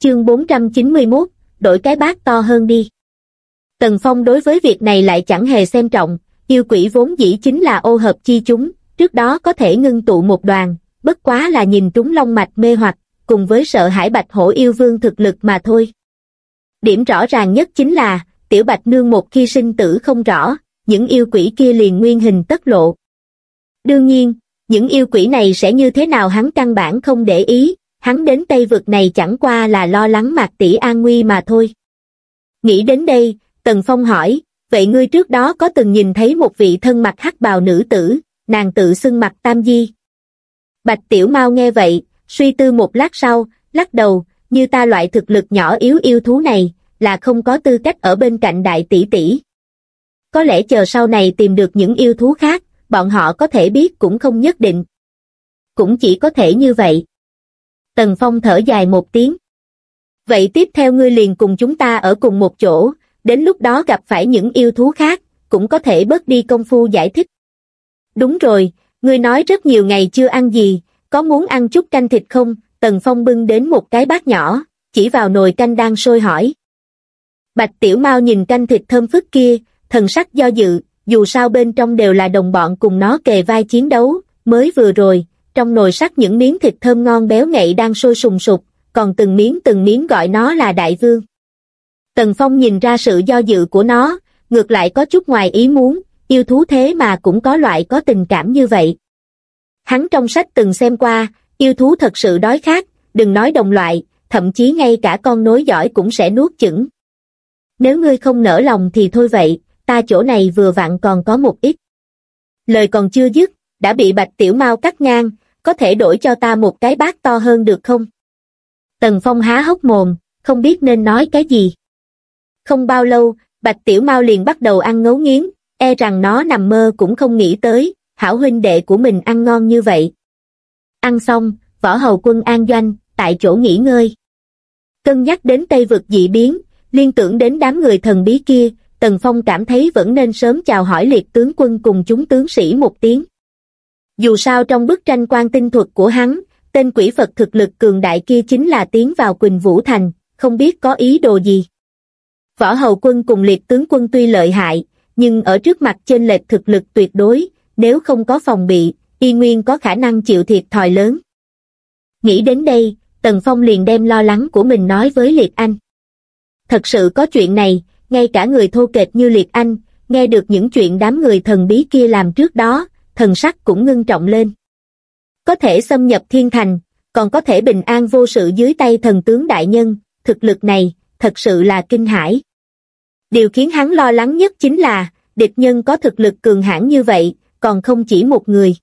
Chương 491, đổi cái bát to hơn đi. Tần Phong đối với việc này lại chẳng hề xem trọng, yêu quỷ vốn dĩ chính là ô hợp chi chúng, trước đó có thể ngưng tụ một đoàn, bất quá là nhìn trúng long mạch mê hoặc, cùng với sợ hãi Bạch Hổ yêu vương thực lực mà thôi. Điểm rõ ràng nhất chính là, tiểu Bạch Nương một khi sinh tử không rõ, những yêu quỷ kia liền nguyên hình tất lộ. Đương nhiên, những yêu quỷ này sẽ như thế nào hắn căn bản không để ý, hắn đến Tây Vực này chẳng qua là lo lắng Mạc tỷ an nguy mà thôi. Nghĩ đến đây, Tần Phong hỏi, vậy ngươi trước đó có từng nhìn thấy một vị thân mặc hắc bào nữ tử, nàng tự xưng Mạc Tam Di? Bạch Tiểu Mao nghe vậy, suy tư một lát sau, lắc đầu, như ta loại thực lực nhỏ yếu yêu thú này, là không có tư cách ở bên cạnh đại tỷ tỷ. Có lẽ chờ sau này tìm được những yêu thú khác, bọn họ có thể biết cũng không nhất định. Cũng chỉ có thể như vậy. Tần Phong thở dài một tiếng. Vậy tiếp theo ngươi liền cùng chúng ta ở cùng một chỗ, đến lúc đó gặp phải những yêu thú khác, cũng có thể bớt đi công phu giải thích. Đúng rồi, ngươi nói rất nhiều ngày chưa ăn gì, có muốn ăn chút canh thịt không? Tần Phong bưng đến một cái bát nhỏ, chỉ vào nồi canh đang sôi hỏi. Bạch Tiểu Mao nhìn canh thịt thơm phức kia, thần sắc do dự, dù sao bên trong đều là đồng bọn cùng nó kề vai chiến đấu, mới vừa rồi, trong nồi sắt những miếng thịt thơm ngon béo ngậy đang sôi sùng sục, còn từng miếng gọi nó là đại vương. Tần Phong nhìn ra sự do dự của nó, ngược lại có chút ngoài ý muốn, yêu thú thế mà cũng có loại có tình cảm như vậy. Hắn trong sách từng xem qua, yêu thú thật sự đói khát, đừng nói đồng loại, thậm chí ngay cả con nối dõi cũng sẽ nuốt chửng. Nếu ngươi không nỡ lòng thì thôi vậy, ta chỗ này vừa vặn còn có một ít. Lời còn chưa dứt, đã bị Bạch Tiểu Mao cắt ngang, có thể đổi cho ta một cái bát to hơn được không? Tần Phong há hốc mồm, không biết nên nói cái gì. Không bao lâu, Bạch Tiểu Mao liền bắt đầu ăn ngấu nghiến, e rằng nó nằm mơ cũng không nghĩ tới, hảo huynh đệ của mình ăn ngon như vậy. Ăn xong, Võ Hầu Quân an doanh, tại chỗ nghỉ ngơi. Cân nhắc đến Tây Vực dị biến, liên tưởng đến đám người thần bí kia, Tần Phong cảm thấy vẫn nên sớm chào hỏi Liệt tướng quân cùng chúng tướng sĩ một tiếng. Dù sao trong bức tranh quan tinh thuật của hắn, tên quỷ Phật thực lực cường đại kia chính là tiến vào Quỳnh Vũ Thành, không biết có ý đồ gì. Võ Hầu Quân cùng Liệt tướng quân tuy lợi hại, nhưng ở trước mặt chênh lệch thực lực tuyệt đối, nếu không có phòng bị, y nguyên có khả năng chịu thiệt thòi lớn. Nghĩ đến đây, Tần Phong liền đem lo lắng của mình nói với Liệt Anh. Thật sự có chuyện này, ngay cả người thô kệch như Liệt Anh, nghe được những chuyện đám người thần bí kia làm trước đó, thần sắc cũng ngưng trọng lên. Có thể xâm nhập thiên thành, còn có thể bình an vô sự dưới tay thần tướng đại nhân, thực lực này, thật sự là kinh hãi. Điều khiến hắn lo lắng nhất chính là, địch nhân có thực lực cường hãn như vậy, còn không chỉ một người.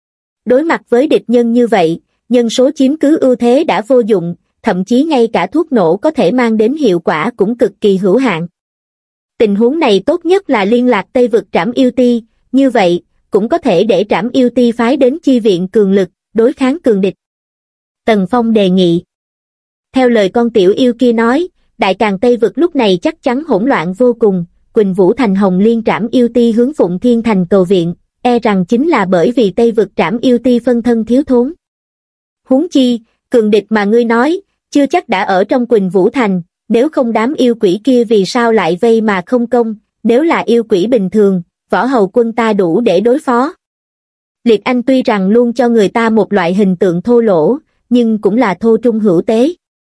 Đối mặt với địch nhân như vậy, nhân số chiếm cứ ưu thế đã vô dụng, thậm chí ngay cả thuốc nổ có thể mang đến hiệu quả cũng cực kỳ hữu hạn. Tình huống này tốt nhất là liên lạc Tây Vực Trảm Yêu Ti, như vậy, cũng có thể để Trảm Yêu Ti phái đến chi viện cường lực, đối kháng cường địch. Tần Phong đề nghị. Theo lời con tiểu yêu kia nói, Đại Càn Tây Vực lúc này chắc chắn hỗn loạn vô cùng, Quỳnh Vũ Thành Hồng Liên Trảm Yêu Ti hướng Phụng Thiên Thành cầu viện, e rằng chính là bởi vì Tây Vực Trảm Yêu Ti phân thân thiếu thốn. Huống chi, cường địch mà ngươi nói, chưa chắc đã ở trong Quỳnh Vũ Thành, nếu không đám yêu quỷ kia vì sao lại vây mà không công, nếu là yêu quỷ bình thường, Võ Hầu Quân ta đủ để đối phó. Liệt Anh tuy rằng luôn cho người ta một loại hình tượng thô lỗ, nhưng cũng là thô trung hữu tế.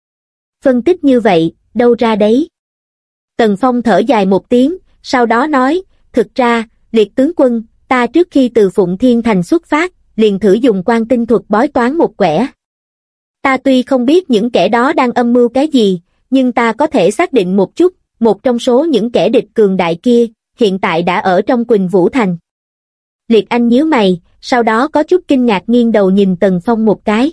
Phân tích như vậy, đâu ra đấy? Tần Phong thở dài một tiếng, sau đó nói, thực ra, Liệt tướng quân, ta trước khi từ Phụng Thiên Thành xuất phát, liền thử dùng quan tinh thuật bói toán một quẻ. Ta tuy không biết những kẻ đó đang âm mưu cái gì, nhưng ta có thể xác định một chút, một trong số những kẻ địch cường đại kia, hiện tại đã ở trong Quỳnh Vũ Thành. Liệt Anh nhíu mày, sau đó có chút kinh ngạc nghiêng đầu nhìn Tần Phong một cái.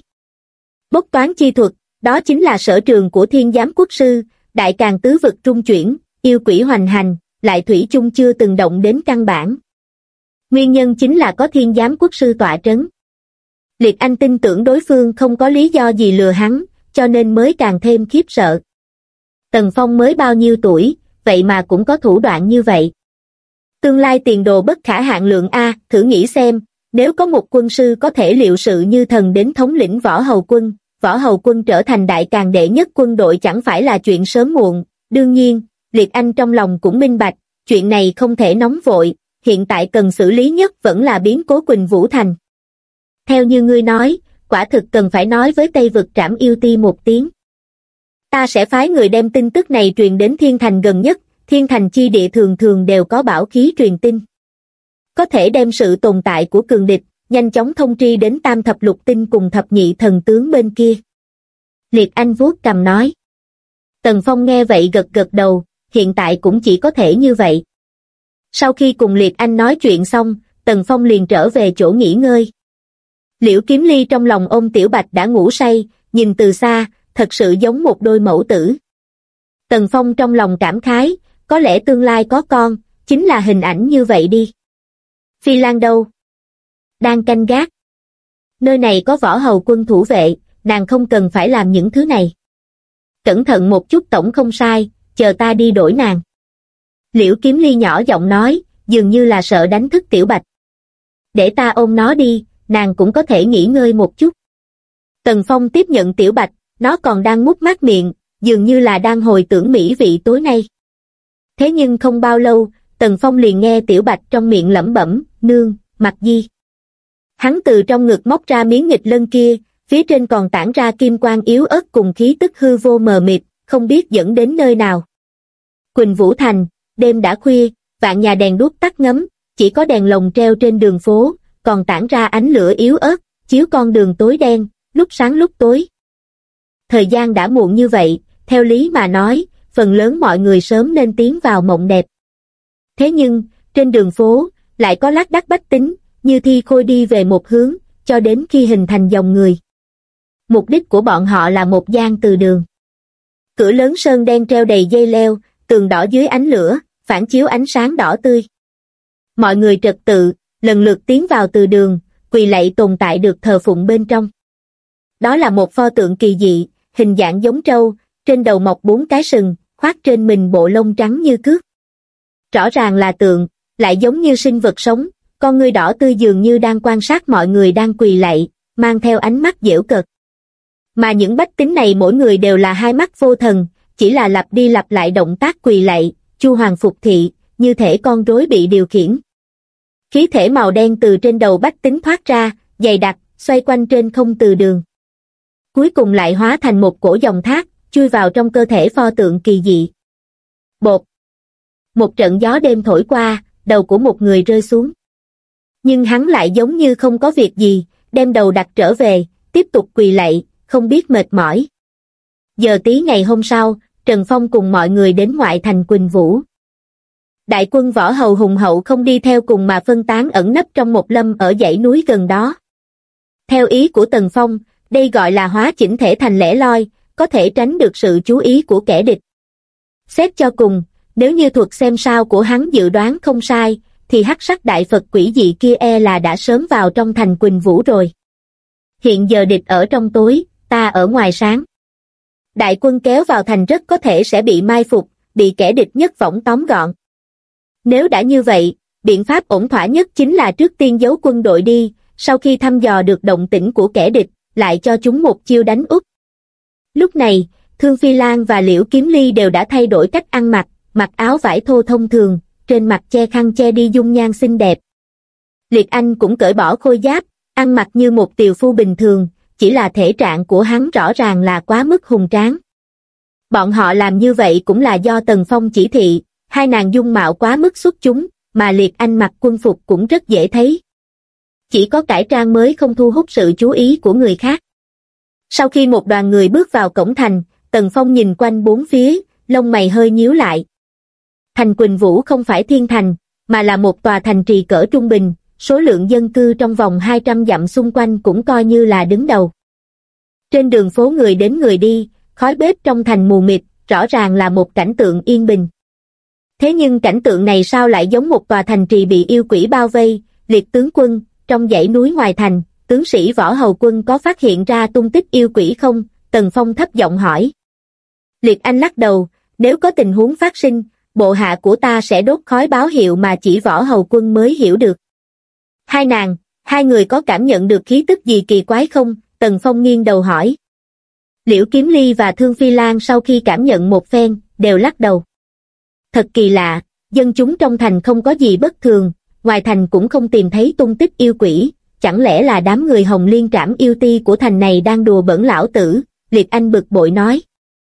Bốc toán chi thuật, đó chính là sở trường của Thiên Giám Quốc sư, Đại Càn tứ vực trung chuyển, yêu quỷ hoành hành, lại thủy chung chưa từng động đến căn bản. Nguyên nhân chính là có Thiên Giám Quốc sư tọa trấn. Liệt Anh tin tưởng đối phương không có lý do gì lừa hắn, cho nên mới càng thêm khiếp sợ. Tần Phong mới bao nhiêu tuổi, vậy mà cũng có thủ đoạn như vậy. Tương lai tiền đồ bất khả hạn lượng a, thử nghĩ xem, nếu có một quân sư có thể liệu sự như thần đến thống lĩnh Võ Hầu Quân, Võ Hầu Quân trở thành đại càn đệ nhất quân đội chẳng phải là chuyện sớm muộn, đương nhiên, Liệt Anh trong lòng cũng minh bạch, chuyện này không thể nóng vội, hiện tại cần xử lý nhất vẫn là biến cố Quỳnh Vũ Thành. Theo như ngươi nói, quả thực cần phải nói với Tây Vực Trảm Yêu Ti một tiếng. Ta sẽ phái người đem tin tức này truyền đến Thiên Thành gần nhất, Thiên Thành chi địa thường thường đều có bảo khí truyền tin. Có thể đem sự tồn tại của cường địch, nhanh chóng thông tri đến Tam Thập Lục Tinh cùng Thập Nhị Thần Tướng bên kia. Liệt Anh vuốt cằm nói. Tần Phong nghe vậy gật gật đầu, hiện tại cũng chỉ có thể như vậy. Sau khi cùng Liệt Anh nói chuyện xong, Tần Phong liền trở về chỗ nghỉ ngơi. Liễu Kiếm Ly trong lòng ôm Tiểu Bạch đã ngủ say, nhìn từ xa, thật sự giống một đôi mẫu tử. Tần Phong trong lòng cảm khái, có lẽ tương lai có con, chính là hình ảnh như vậy đi. Phi Lan đâu? Đang canh gác. Nơi này có Võ Hầu Quân thủ vệ, nàng không cần phải làm những thứ này. Cẩn thận một chút tổng không sai, chờ ta đi đổi nàng. Liễu Kiếm Ly nhỏ giọng nói, dường như là sợ đánh thức Tiểu Bạch. Để ta ôm nó đi, nàng cũng có thể nghỉ ngơi một chút. Tần Phong tiếp nhận Tiểu Bạch, nó còn đang mút mát miệng, dường như là đang hồi tưởng mỹ vị tối nay. Thế nhưng không bao lâu, Tần Phong liền nghe Tiểu Bạch trong miệng lẩm bẩm, nương, Mặc Di. Hắn từ trong ngực móc ra miếng nghịch lân kia, phía trên còn tản ra kim quang yếu ớt cùng khí tức hư vô mờ mịt, không biết dẫn đến nơi nào. Quỳnh Vũ Thành, đêm đã khuya, vạn nhà đèn đuốc tắt ngấm, chỉ có đèn lồng treo trên đường phố, còn tản ra ánh lửa yếu ớt, chiếu con đường tối đen, lúc sáng lúc tối. Thời gian đã muộn như vậy, theo lý mà nói, phần lớn mọi người sớm nên tiến vào mộng đẹp. Thế nhưng, trên đường phố, lại có lác đác bách tính, như thi khôi đi về một hướng, cho đến khi hình thành dòng người. Mục đích của bọn họ là một gian từ đường. Cửa lớn sơn đen treo đầy dây leo, tường đỏ dưới ánh lửa, phản chiếu ánh sáng đỏ tươi. Mọi người trật tự, lần lượt tiến vào từ đường, quỳ lạy tồn tại được thờ phụng bên trong. Đó là một pho tượng kỳ dị, hình dạng giống trâu, trên đầu mọc 4 cái sừng, khoác trên mình bộ lông trắng như cước. Rõ ràng là tượng, lại giống như sinh vật sống, con ngươi đỏ tươi dường như đang quan sát mọi người đang quỳ lạy, mang theo ánh mắt giễu cợt. Mà những bách tính này mỗi người đều là hai mắt vô thần, chỉ là lặp đi lặp lại động tác quỳ lạy, chu hoàng phục thị, như thể con rối bị điều khiển. Khí thể màu đen từ trên đầu bách tính thoát ra, dày đặc, xoay quanh trên không từ đường. Cuối cùng lại hóa thành một cổ dòng thác, chui vào trong cơ thể pho tượng kỳ dị. Bột! Một trận gió đêm thổi qua, đầu của một người rơi xuống. Nhưng hắn lại giống như không có việc gì, đem đầu đặt trở về, tiếp tục quỳ lạy, không biết mệt mỏi. Giờ tí ngày hôm sau, Trần Phong cùng mọi người đến ngoại thành Quỳnh Vũ. Đại quân Võ Hầu hùng hậu không đi theo cùng mà phân tán ẩn nấp trong một lâm ở dãy núi gần đó. Theo ý của Tần Phong, đây gọi là hóa chỉnh thể thành lẻ loi, có thể tránh được sự chú ý của kẻ địch. Xét cho cùng, nếu như thuật xem sao của hắn dự đoán không sai, thì hắc sắc đại Phật quỷ dị kia là đã sớm vào trong thành Quỳnh Vũ rồi. Hiện giờ địch ở trong tối, ta ở ngoài sáng. Đại quân kéo vào thành rất có thể sẽ bị mai phục, bị kẻ địch nhất võng tóm gọn. Nếu đã như vậy, biện pháp ổn thỏa nhất chính là trước tiên giấu quân đội đi, sau khi thăm dò được động tĩnh của kẻ địch, lại cho chúng một chiêu đánh úp. Lúc này, Thương Phi Lan và Liễu Kiếm Ly đều đã thay đổi cách ăn mặc, mặc áo vải thô thông thường, trên mặt che khăn che đi dung nhan xinh đẹp. Liệt Anh cũng cởi bỏ khôi giáp, ăn mặc như một tiều phu bình thường, chỉ là thể trạng của hắn rõ ràng là quá mức hùng tráng. Bọn họ làm như vậy cũng là do Tần Phong chỉ thị, hai nàng dung mạo quá mức xuất chúng, mà Liệt Anh mặc quân phục cũng rất dễ thấy. Chỉ có cải trang mới không thu hút sự chú ý của người khác. Sau khi một đoàn người bước vào cổng thành, Tần Phong nhìn quanh bốn phía, lông mày hơi nhíu lại. Thành Quỳnh Vũ không phải thiên thành, mà là một tòa thành trì cỡ trung bình, số lượng dân cư trong vòng 200 dặm xung quanh cũng coi như là đứng đầu. Trên đường phố người đến người đi, khói bếp trong thành mù mịt, rõ ràng là một cảnh tượng yên bình. Thế nhưng cảnh tượng này sao lại giống một tòa thành trì bị yêu quỷ bao vây? Liệt tướng quân, trong dãy núi ngoài thành, tướng sĩ Võ Hầu Quân có phát hiện ra tung tích yêu quỷ không? Tần Phong thấp giọng hỏi. Liệt Anh lắc đầu, nếu có tình huống phát sinh, bộ hạ của ta sẽ đốt khói báo hiệu mà chỉ Võ Hầu Quân mới hiểu được. Hai người có cảm nhận được khí tức gì kỳ quái không? Tần Phong nghiêng đầu hỏi. Liễu Kiếm Ly và Thương Phi Lan sau khi cảm nhận một phen, đều lắc đầu. Thật kỳ lạ, dân chúng trong thành không có gì bất thường, ngoài thành cũng không tìm thấy tung tích yêu quỷ, chẳng lẽ là đám người Hồng Liên Trảm yêu ti của thành này đang đùa bỡn lão tử, Liệt Anh bực bội nói.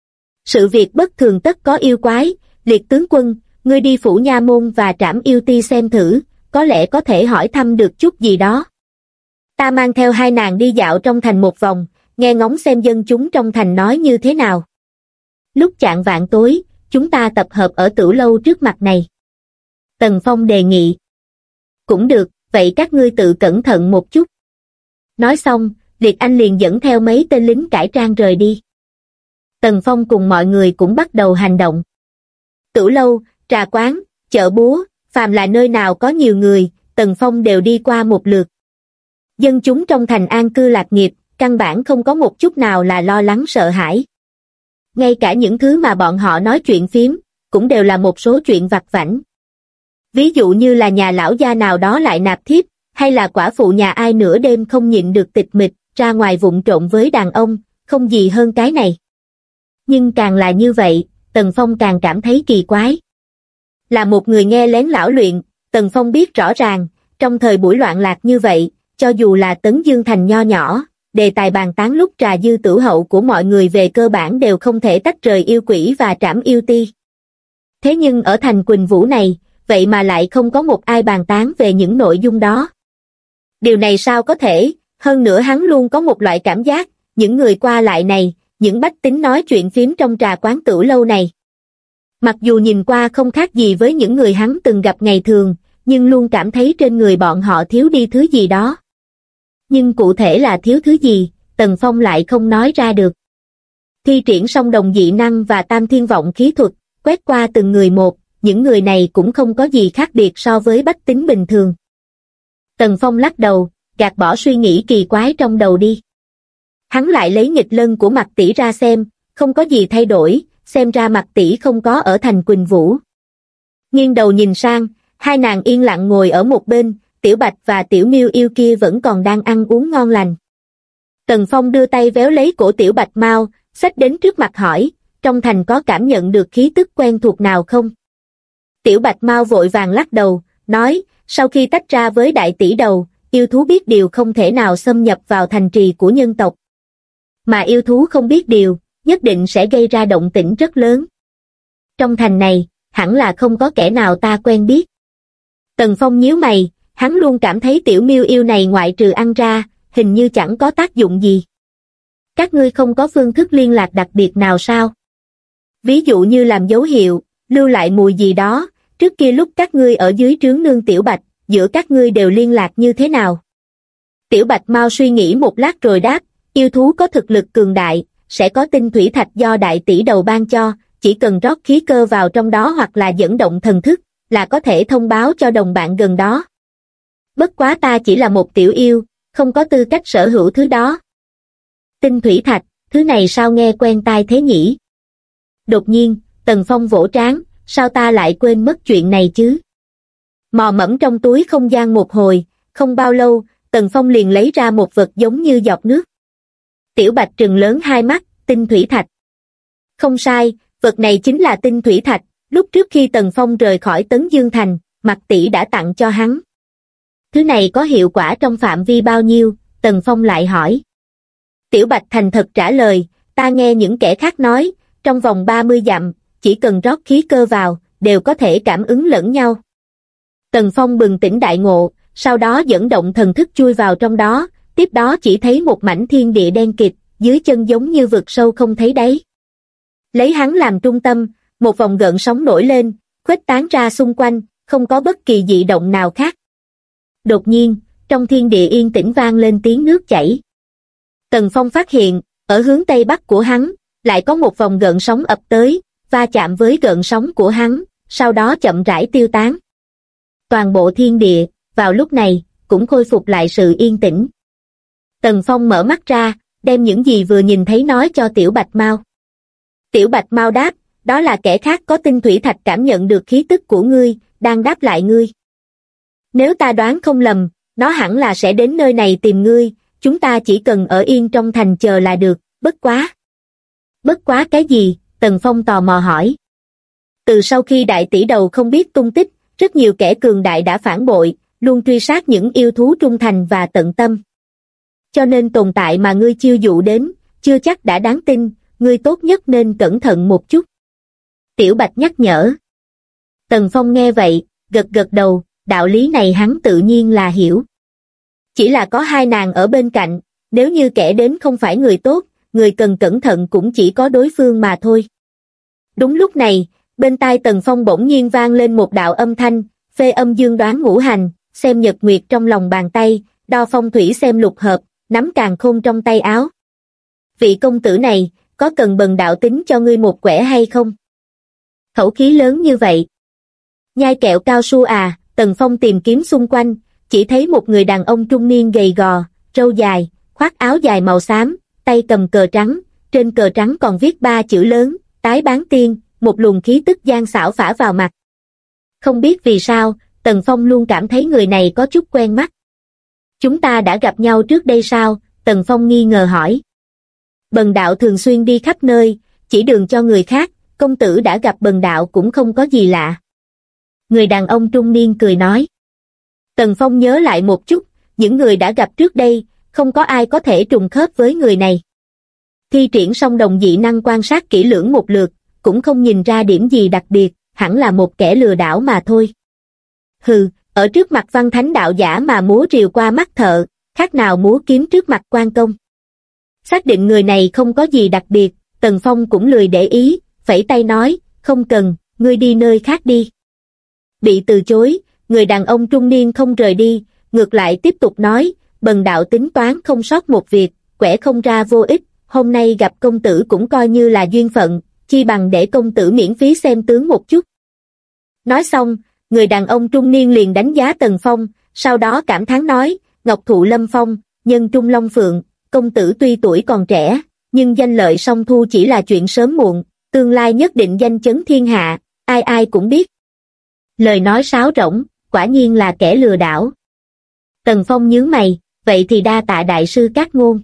Sự việc bất thường tất có yêu quái, Liệt tướng quân, ngươi đi phủ nha môn và Trảm yêu ti xem thử, có lẽ có thể hỏi thăm được chút gì đó. Ta mang theo hai nàng đi dạo trong thành một vòng, nghe ngóng xem dân chúng trong thành nói như thế nào. Lúc chạng vạng tối, chúng ta tập hợp ở Tửu lâu trước mặt này. Tần Phong đề nghị. Cũng được, vậy các ngươi tự cẩn thận một chút. Nói xong, Liệt Anh liền dẫn theo mấy tên lính cải trang rời đi. Tần Phong cùng mọi người cũng bắt đầu hành động. Tửu lâu, trà quán, chợ búa, phàm là nơi nào có nhiều người, Tần Phong đều đi qua một lượt. Dân chúng trong thành an cư lạc nghiệp, căn bản không có một chút nào là lo lắng sợ hãi. Ngay cả những thứ mà bọn họ nói chuyện phiếm, cũng đều là một số chuyện vặt vãnh. Ví dụ như là nhà lão gia nào đó lại nạp thiếp, hay là quả phụ nhà ai nửa đêm không nhịn được tịch mịch, ra ngoài vụng trộm với đàn ông, không gì hơn cái này. Nhưng càng là như vậy, Tần Phong càng cảm thấy kỳ quái. Là một người nghe lén lão luyện, Tần Phong biết rõ ràng, trong thời buổi loạn lạc như vậy, cho dù là Tấn Dương thành nho nhỏ, đề tài bàn tán lúc trà dư tửu hậu của mọi người về cơ bản đều không thể tách rời yêu quỷ và Trảm yêu ti. Thế nhưng ở thành Quỳnh Vũ này, vậy mà lại không có một ai bàn tán về những nội dung đó. Điều này sao có thể, hơn nữa hắn luôn có một loại cảm giác, những người qua lại này, những bách tính nói chuyện phím trong trà quán Tửu lâu này. Mặc dù nhìn qua không khác gì với những người hắn từng gặp ngày thường, nhưng luôn cảm thấy trên người bọn họ thiếu đi thứ gì đó. Nhưng cụ thể là thiếu thứ gì, Tần Phong lại không nói ra được. Thi triển song đồng dị năng và tam thiên vọng khí thuật, quét qua từng người một, những người này cũng không có gì khác biệt so với bách tính bình thường. Tần Phong lắc đầu, gạt bỏ suy nghĩ kỳ quái trong đầu đi. Hắn lại lấy nghịch lân của Mạc tỷ ra xem, không có gì thay đổi, xem ra Mạc tỷ không có ở thành Quỳnh Vũ. Nghiêng đầu nhìn sang, hai nàng yên lặng ngồi ở một bên, Tiểu Bạch và Tiểu Miêu yêu kia vẫn còn đang ăn uống ngon lành. Tần Phong đưa tay véo lấy cổ Tiểu Bạch mau, xách đến trước mặt hỏi, trong thành có cảm nhận được khí tức quen thuộc nào không? Tiểu Bạch mau vội vàng lắc đầu, nói, sau khi tách ra với đại tỷ đầu, yêu thú biết điều không thể nào xâm nhập vào thành trì của nhân tộc. Mà yêu thú không biết điều, nhất định sẽ gây ra động tĩnh rất lớn. Trong thành này, hẳn là không có kẻ nào ta quen biết. Tần Phong nhíu mày, hắn luôn cảm thấy Tiểu Miêu yêu này ngoại trừ ăn ra, hình như chẳng có tác dụng gì. Các ngươi không có phương thức liên lạc đặc biệt nào sao? Ví dụ như làm dấu hiệu, lưu lại mùi gì đó, trước kia lúc các ngươi ở dưới trướng nương Tiểu Bạch, giữa các ngươi đều liên lạc như thế nào? Tiểu Bạch mau suy nghĩ một lát rồi đáp, yêu thú có thực lực cường đại, sẽ có tinh thủy thạch do đại tỷ đầu ban cho, chỉ cần rót khí cơ vào trong đó hoặc là dẫn động thần thức, là có thể thông báo cho đồng bạn gần đó. Bất quá ta chỉ là một tiểu yêu, không có tư cách sở hữu thứ đó. Tinh thủy thạch, thứ này sao nghe quen tai thế nhỉ? Đột nhiên, Tần Phong vỗ trán, sao ta lại quên mất chuyện này chứ? Mò mẫm trong túi không gian một hồi, không bao lâu, Tần Phong liền lấy ra một vật giống như giọt nước. Tiểu Bạch trừng lớn hai mắt, tinh thủy thạch. Không sai, vật này chính là tinh thủy thạch, lúc trước khi Tần Phong rời khỏi Tấn Dương Thành, Mạc tỷ đã tặng cho hắn. Thứ này có hiệu quả trong phạm vi bao nhiêu? Tần Phong lại hỏi. Tiểu Bạch thành thật trả lời, ta nghe những kẻ khác nói, trong vòng 30 dặm, chỉ cần rót khí cơ vào, đều có thể cảm ứng lẫn nhau. Tần Phong bừng tỉnh đại ngộ, sau đó dẫn động thần thức chui vào trong đó, tiếp đó chỉ thấy một mảnh thiên địa đen kịt, dưới chân giống như vực sâu không thấy đáy. Lấy hắn làm trung tâm, một vòng gợn sóng nổi lên, khuếch tán ra xung quanh, không có bất kỳ dị động nào khác. Đột nhiên, trong thiên địa yên tĩnh vang lên tiếng nước chảy. Tần Phong phát hiện, ở hướng tây bắc của hắn, lại có một vòng gợn sóng ập tới, va chạm với gợn sóng của hắn, sau đó chậm rãi tiêu tán. Toàn bộ thiên địa, vào lúc này, cũng khôi phục lại sự yên tĩnh. Tần Phong mở mắt ra, đem những gì vừa nhìn thấy nói cho Tiểu Bạch Mau. Tiểu Bạch Mau đáp, đó là kẻ khác có tinh thủy thạch cảm nhận được khí tức của ngươi, đang đáp lại ngươi. Nếu ta đoán không lầm, nó hẳn là sẽ đến nơi này tìm ngươi, chúng ta chỉ cần ở yên trong thành chờ là được, bất quá. Bất quá cái gì? Tần Phong tò mò hỏi. Từ sau khi đại tỷ đầu không biết tung tích, rất nhiều kẻ cường đại đã phản bội, luôn truy sát những yêu thú trung thành và tận tâm. Cho nên tồn tại mà ngươi chiêu dụ đến, chưa chắc đã đáng tin, ngươi tốt nhất nên cẩn thận một chút. Tiểu Bạch nhắc nhở. Tần Phong nghe vậy, gật gật đầu, đạo lý này hắn tự nhiên là hiểu. Chỉ là có hai nàng ở bên cạnh, nếu như kẻ đến không phải người tốt, người cần cẩn thận cũng chỉ có đối phương mà thôi. Đúng lúc này, bên tai Tần Phong bỗng nhiên vang lên một đạo âm thanh, phê âm dương đoán ngũ hành, xem nhật nguyệt trong lòng bàn tay, đo phong thủy xem lục hợp, nắm càn khôn trong tay áo. Vị công tử này, có cần bần đạo tính cho ngươi một quẻ hay không? Khẩu khí lớn như vậy. Nhai kẹo cao su à? Tần Phong tìm kiếm xung quanh, chỉ thấy một người đàn ông trung niên gầy gò, râu dài, khoác áo dài màu xám, tay cầm cờ trắng, trên cờ trắng còn viết 3 chữ lớn, Tái Bán Tiên, một luồng khí tức gian xảo phả vào mặt. Không biết vì sao, Tần Phong luôn cảm thấy người này có chút quen mắt. Chúng ta đã gặp nhau trước đây sao? Tần Phong nghi ngờ hỏi. Bần đạo thường xuyên đi khắp nơi, chỉ đường cho người khác, công tử đã gặp bần đạo cũng không có gì lạ. Người đàn ông trung niên cười nói. Tần Phong nhớ lại một chút, những người đã gặp trước đây, không có ai có thể trùng khớp với người này. Thi triển song đồng dị năng quan sát kỹ lưỡng một lượt, cũng không nhìn ra điểm gì đặc biệt, hẳn là một kẻ lừa đảo mà thôi. Hừ, ở trước mặt văn thánh đạo giả mà múa rìu qua mắt thợ, khác nào múa kiếm trước mặt quan công. Xác định người này không có gì đặc biệt, Tần Phong cũng lười để ý, phẩy tay nói, không cần, ngươi đi nơi khác đi. Bị từ chối, người đàn ông trung niên không rời đi, ngược lại tiếp tục nói, bần đạo tính toán không sót một việc, quẻ không ra vô ích, hôm nay gặp công tử cũng coi như là duyên phận, chi bằng để công tử miễn phí xem tướng một chút. Nói xong, người đàn ông trung niên liền đánh giá Tần Phong, sau đó cảm thán nói, ngọc thụ lâm phong, nhân trung long phượng, công tử tuy tuổi còn trẻ, nhưng danh lợi song thu chỉ là chuyện sớm muộn, tương lai nhất định danh chấn thiên hạ, ai ai cũng biết. Lời nói sáo rỗng, quả nhiên là kẻ lừa đảo. Tần Phong nhướng mày, vậy thì đa tạ đại sư Cát Ngôn.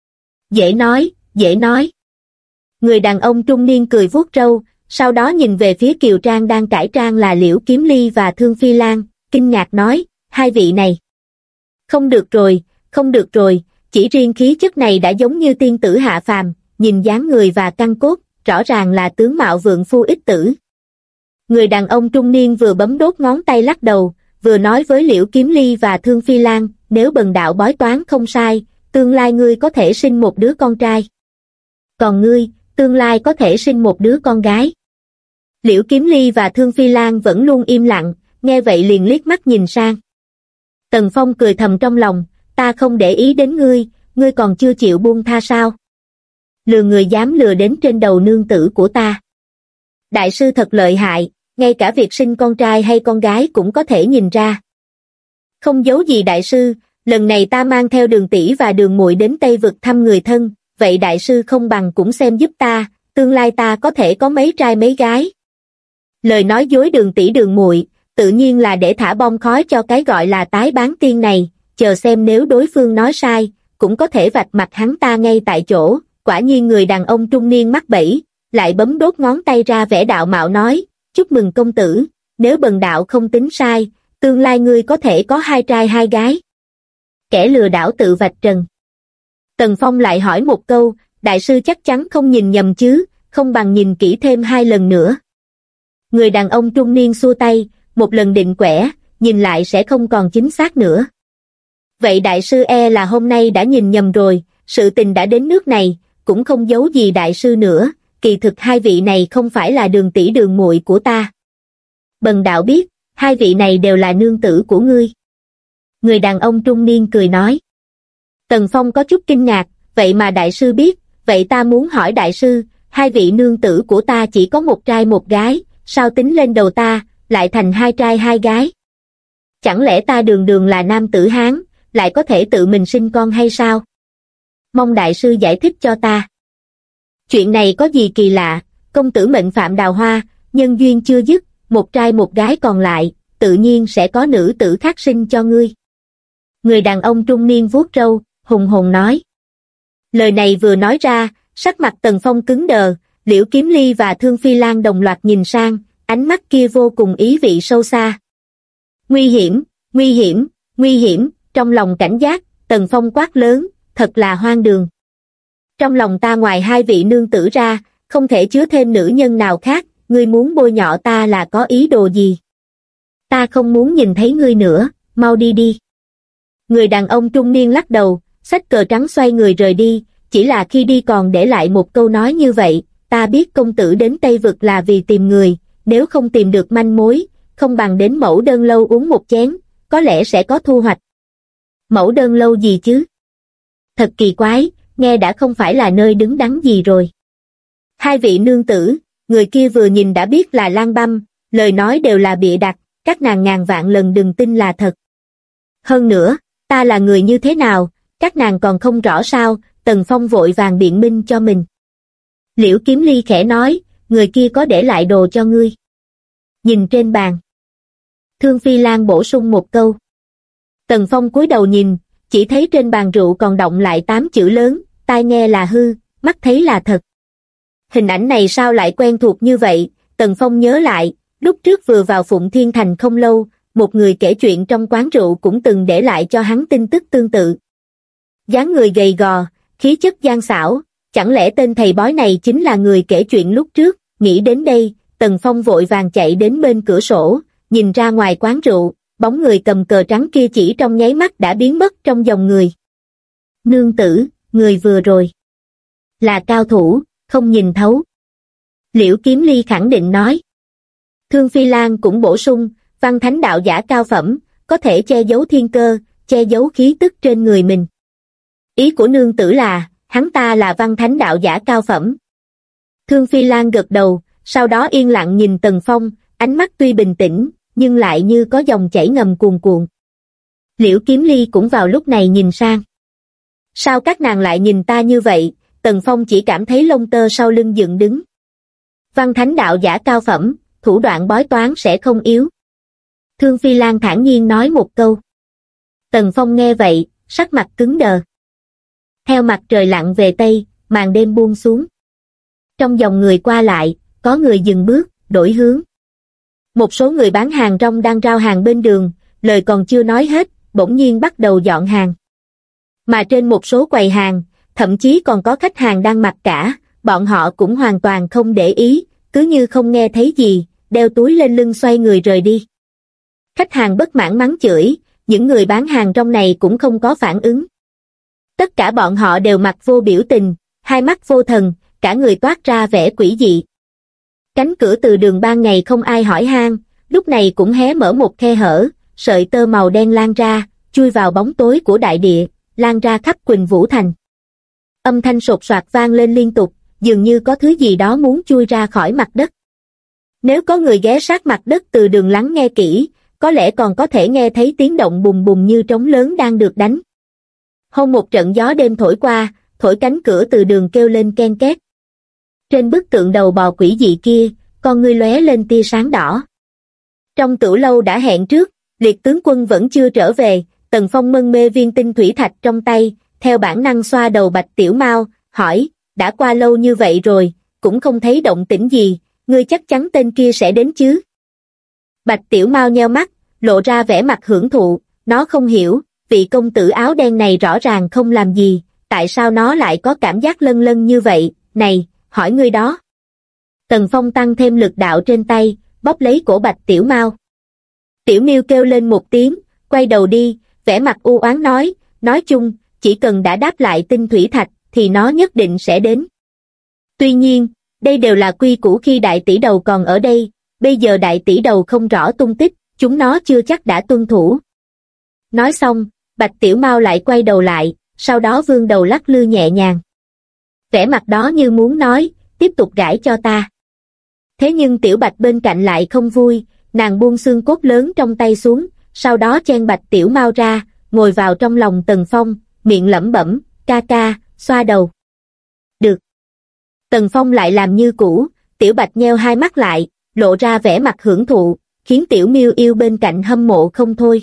Dễ nói, dễ nói. Người đàn ông trung niên cười vuốt râu, sau đó nhìn về phía Kiều Trang đang cải trang là Liễu Kiếm Ly và Thương Phi Lan, kinh ngạc nói, hai vị này. Không được rồi, không được rồi, chỉ riêng khí chất này đã giống như tiên tử hạ phàm, nhìn dáng người và căn cốt, rõ ràng là tướng mạo vượng phu ích tử. Người đàn ông trung niên vừa bấm đốt ngón tay lắc đầu, vừa nói với Liễu Kiếm Ly và Thương Phi Lan, nếu bần đạo bói toán không sai, tương lai ngươi có thể sinh một đứa con trai. Còn ngươi, tương lai có thể sinh một đứa con gái. Liễu Kiếm Ly và Thương Phi Lan vẫn luôn im lặng, nghe vậy liền liếc mắt nhìn sang. Tần Phong cười thầm trong lòng, ta không để ý đến ngươi, ngươi còn chưa chịu buông tha sao? Lừa người dám lừa đến trên đầu nương tử của ta. Đại sư thật lợi hại, ngay cả việc sinh con trai hay con gái cũng có thể nhìn ra. Không giấu gì đại sư, lần này ta mang theo Đường tỷ và Đường muội đến Tây Vực thăm người thân, vậy đại sư không bằng cũng xem giúp ta, tương lai ta có thể có mấy trai mấy gái. Lời nói dối Đường tỷ Đường muội, tự nhiên là để thả bom khói cho cái gọi là tái bán tiên này, chờ xem nếu đối phương nói sai, cũng có thể vạch mặt hắn ta ngay tại chỗ. Quả nhiên người đàn ông trung niên mắc bẫy, lại bấm đốt ngón tay ra vẻ đạo mạo nói, chúc mừng công tử, nếu bần đạo không tính sai, tương lai ngươi có thể có 2 trai 2 gái. Kẻ lừa đảo tự vạch trần. Tần Phong lại hỏi một câu, đại sư chắc chắn không nhìn nhầm chứ, không bằng nhìn kỹ thêm 2 lần nữa. Người đàn ông trung niên xua tay, một lần định quẻ, nhìn lại sẽ không còn chính xác nữa. Vậy đại sư e là hôm nay đã nhìn nhầm rồi, sự tình đã đến nước này, cũng không giấu gì đại sư nữa, kỳ thực hai vị này không phải là Đường tỷ Đường muội của ta. Bần đạo biết, hai vị này đều là nương tử của ngươi. Người đàn ông trung niên cười nói. Tần Phong có chút kinh ngạc, vậy mà đại sư biết, vậy ta muốn hỏi đại sư, hai vị nương tử của ta chỉ có 1 trai 1 gái, sao tính lên đầu ta, lại thành 2 trai 2 gái? Chẳng lẽ ta Đường Đường là nam tử Hán, lại có thể tự mình sinh con hay sao? Mong đại sư giải thích cho ta. Chuyện này có gì kỳ lạ, công tử mệnh phạm đào hoa, nhân duyên chưa dứt, 1 trai 1 gái còn lại, tự nhiên sẽ có nữ tử khác sinh cho ngươi. Người đàn ông trung niên vuốt râu, hùng hồn nói. Lời này vừa nói ra, Sắc mặt Tần Phong cứng đờ, Liễu Kiếm Ly và Thương Phi Lan đồng loạt nhìn sang, ánh mắt kia vô cùng ý vị sâu xa. Nguy hiểm, nguy hiểm, nguy hiểm, trong lòng cảnh giác, Tần Phong quát lớn, thật là hoang đường. Trong lòng ta ngoài hai vị nương tử ra, không thể chứa thêm nữ nhân nào khác, ngươi muốn bôi nhọ ta là có ý đồ gì? Ta không muốn nhìn thấy ngươi nữa, mau đi đi. Người đàn ông trung niên lắc đầu, xách cờ trắng xoay người rời đi, chỉ là khi đi còn để lại một câu nói như vậy, ta biết công tử đến Tây Vực là vì tìm người, nếu không tìm được manh mối, không bằng đến Mẫu Đơn Lâu uống một chén, có lẽ sẽ có thu hoạch. Mẫu Đơn Lâu gì chứ? Thật kỳ quái, nghe đã không phải là nơi đứng đắn gì rồi. Hai vị nương tử, người kia vừa nhìn đã biết là Lang Băm, lời nói đều là bịa đặt, các nàng ngàn vạn lần đừng tin là thật. Hơn nữa, ta là người như thế nào, các nàng còn không rõ sao? Tần Phong vội vàng biện minh cho mình. Liễu Kiếm Ly khẽ nói, người kia có để lại đồ cho ngươi. Nhìn trên bàn. Thương Phi Lan bổ sung một câu. Tần Phong cúi đầu nhìn, chỉ thấy trên bàn rượu còn đọng lại 8 chữ lớn, tai nghe là hư, mắt thấy là thật. Hình ảnh này sao lại quen thuộc như vậy? Tần Phong nhớ lại, lúc trước vừa vào Phụng Thiên Thành không lâu, một người kể chuyện trong quán rượu cũng từng để lại cho hắn tin tức tương tự. Dáng người gầy gò, khí chất gian xảo, chẳng lẽ tên thầy bói này chính là người kể chuyện lúc trước? Nghĩ đến đây, Tần Phong vội vàng chạy đến bên cửa sổ, nhìn ra ngoài quán rượu, bóng người cầm cờ trắng kia chỉ trong nháy mắt đã biến mất trong dòng người. Nương tử, người vừa rồi là cao thủ, không nhìn thấu. Liễu Kiếm Ly khẳng định nói. Thương Phi Lan cũng bổ sung, văn thánh đạo giả cao phẩm, có thể che giấu thiên cơ, che giấu khí tức trên người mình. Ý của nương tử là, hắn ta là văn thánh đạo giả cao phẩm. Thương Phi Lan gật đầu, sau đó yên lặng nhìn Tần Phong, ánh mắt tuy bình tĩnh, nhưng lại như có dòng chảy ngầm cuồn cuộn. Liễu Kiếm Ly cũng vào lúc này nhìn sang. Sao các nàng lại nhìn ta như vậy? Tần Phong chỉ cảm thấy lông tơ sau lưng dựng đứng. Văn thánh đạo giả cao phẩm, thủ đoạn bói toán sẽ không yếu. Thương Phi Lan thản nhiên nói một câu. Tần Phong nghe vậy, sắc mặt cứng đờ. Theo mặt trời lặn về Tây, màn đêm buông xuống. Trong dòng người qua lại, có người dừng bước, đổi hướng. Một số người bán hàng rong đang rao hàng bên đường, lời còn chưa nói hết, bỗng nhiên bắt đầu dọn hàng. Mà trên một số quầy hàng, thậm chí còn có khách hàng đang mặc cả, bọn họ cũng hoàn toàn không để ý, cứ như không nghe thấy gì, đeo túi lên lưng xoay người rời đi. Khách hàng bất mãn mắng chửi, những người bán hàng rong này cũng không có phản ứng. Tất cả bọn họ đều mặt vô biểu tình, hai mắt vô thần, cả người toát ra vẻ quỷ dị. Cánh cửa từ đường ban ngày không ai hỏi han, lúc này cũng hé mở một khe hở, sợi tơ màu đen lan ra, chui vào bóng tối của đại địa, lan ra khắp Quỳnh Vũ Thành. Âm thanh sột soạt vang lên liên tục, dường như có thứ gì đó muốn chui ra khỏi mặt đất. Nếu có người ghé sát mặt đất từ đường lắng nghe kỹ, có lẽ còn có thể nghe thấy tiếng động bùng bùng như trống lớn đang được đánh. Hôm một trận gió đêm thổi qua, thổi cánh cửa từ đường kêu lên ken két. Trên bức tượng đầu bò quỷ dị kia, con ngươi lóe lên tia sáng đỏ. Trong tửu lâu đã hẹn trước, Liệt tướng quân vẫn chưa trở về, Tần Phong mân mê viên tinh thủy thạch trong tay, theo bản năng xoa đầu Bạch Tiểu Mao, hỏi, đã qua lâu như vậy rồi, cũng không thấy động tĩnh gì, ngươi chắc chắn tên kia sẽ đến chứ? Bạch Tiểu Mao nheo mắt, lộ ra vẻ mặt hưởng thụ, nó không hiểu, vị công tử áo đen này rõ ràng không làm gì, tại sao nó lại có cảm giác lân lân như vậy, này, hỏi ngươi đó. Tần Phong tăng thêm lực đạo trên tay, bóp lấy cổ Bạch Tiểu Mao. Tiểu Miêu kêu lên một tiếng, quay đầu đi, vẻ mặt u oán nói chung, chỉ cần đã đáp lại tinh thủy thạch, thì nó nhất định sẽ đến. Tuy nhiên, đây đều là quy củ khi đại tỷ đầu còn ở đây, bây giờ đại tỷ đầu không rõ tung tích, chúng nó chưa chắc đã tuân thủ. Nói xong, Bạch Tiểu Mao lại quay đầu lại, sau đó vươn đầu lắc lư nhẹ nhàng. Vẻ mặt đó như muốn nói, tiếp tục gãi cho ta. Thế nhưng Tiểu Bạch bên cạnh lại không vui, nàng buông xương cốt lớn trong tay xuống, sau đó chen Bạch Tiểu Mao ra, ngồi vào trong lòng Tần Phong, miệng lẩm bẩm, ca ca, xoa đầu. Được. Tần Phong lại làm như cũ, Tiểu Bạch nheo hai mắt lại, lộ ra vẻ mặt hưởng thụ, khiến Tiểu Miêu yêu bên cạnh hâm mộ không thôi.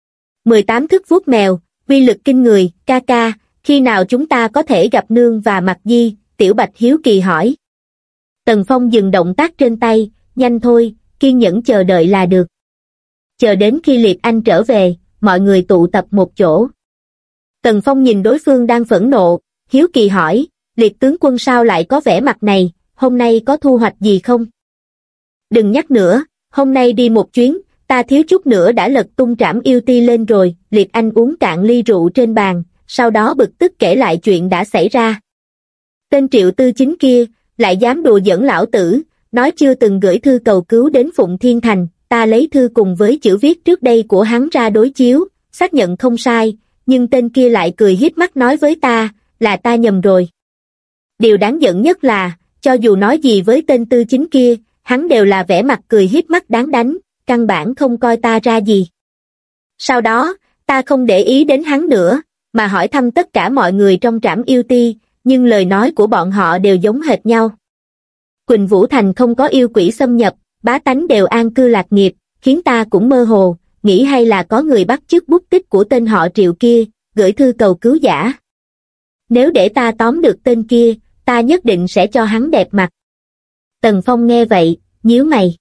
18 thức vuốt mèo, uy lực kinh người, ca ca, khi nào chúng ta có thể gặp nương và Mặc Di, Tiểu Bạch hiếu kỳ hỏi. Tần Phong dừng động tác trên tay, nhanh thôi, kiên nhẫn chờ đợi là được. Chờ đến khi Liệt Anh trở về, mọi người tụ tập một chỗ. Tần Phong nhìn đối phương đang phẫn nộ, hiếu kỳ hỏi, Liệt tướng quân sao lại có vẻ mặt này, hôm nay có thu hoạch gì không? Đừng nhắc nữa, hôm nay đi một chuyến, ta thiếu chút nữa đã lật tung Trảm Yêu Ti lên rồi. Liệt Anh uống cạn ly rượu trên bàn, sau đó bực tức kể lại chuyện đã xảy ra. Tên Triệu Tư Chính kia, lại dám đùa giỡn lão tử, nói chưa từng gửi thư cầu cứu đến Phụng Thiên Thành, ta lấy thư cùng với chữ viết trước đây của hắn ra đối chiếu, xác nhận không sai, nhưng tên kia lại cười hiếp mắt nói với ta, là ta nhầm rồi. Điều đáng giận nhất là, cho dù nói gì với tên Tư Chính kia, hắn đều là vẻ mặt cười hiếp mắt đáng đánh, căn bản không coi ta ra gì. Sau đó, ta không để ý đến hắn nữa, mà hỏi thăm tất cả mọi người trong Trảm Yêu Ti, nhưng lời nói của bọn họ đều giống hệt nhau. Quỳnh Vũ Thành không có yêu quỷ xâm nhập, bá tánh đều an cư lạc nghiệp, khiến ta cũng mơ hồ, nghĩ hay là có người bắt chước bút tích của tên họ Triệu kia, gửi thư cầu cứu giả. Nếu để ta tóm được tên kia, ta nhất định sẽ cho hắn đẹp mặt. Tần Phong nghe vậy, nhíu mày.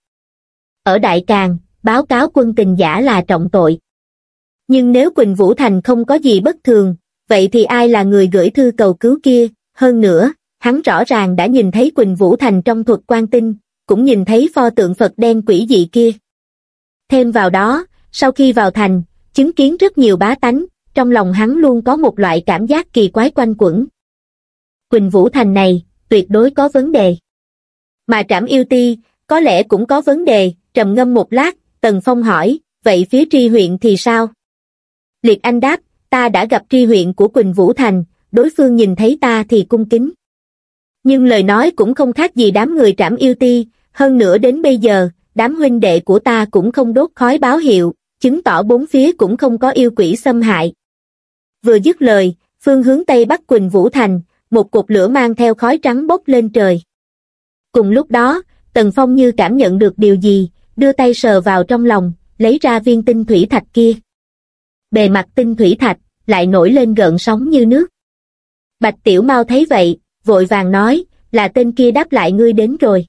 Ở Đại Càn, báo cáo quân tình giả là trọng tội. Nhưng nếu Quỳnh Vũ Thành không có gì bất thường, vậy thì ai là người gửi thư cầu cứu kia? Hơn nữa, hắn rõ ràng đã nhìn thấy Quỳnh Vũ Thành trong thuật quan tinh, cũng nhìn thấy pho tượng Phật đen quỷ dị kia. Thêm vào đó, sau khi vào thành, chứng kiến rất nhiều bá tánh, trong lòng hắn luôn có một loại cảm giác kỳ quái quanh quẩn. Quỳnh Vũ Thành này, tuyệt đối có vấn đề. Mà Trảm Yêu Ti, có lẽ cũng có vấn đề. Trầm ngâm một lát, Tần Phong hỏi, vậy phía Tri huyện thì sao? Liệt Anh đáp, ta đã gặp Tri huyện của Quỳnh Vũ Thành, đối phương nhìn thấy ta thì cung kính. Nhưng lời nói cũng không khác gì đám người Trảm Yêu Ti, hơn nữa đến bây giờ, đám huynh đệ của ta cũng không đốt khói báo hiệu, chứng tỏ bốn phía cũng không có yêu quỷ xâm hại. Vừa dứt lời, phương hướng Tây Bắc Quỳnh Vũ Thành, một cột lửa mang theo khói trắng bốc lên trời. Cùng lúc đó, Tần Phong như cảm nhận được điều gì, đưa tay sờ vào trong lòng, lấy ra viên tinh thủy thạch kia. Bề mặt tinh thủy thạch, lại nổi lên gợn sóng như nước. Bạch Tiểu Mao thấy vậy, vội vàng nói, là tên kia đáp lại ngươi đến rồi.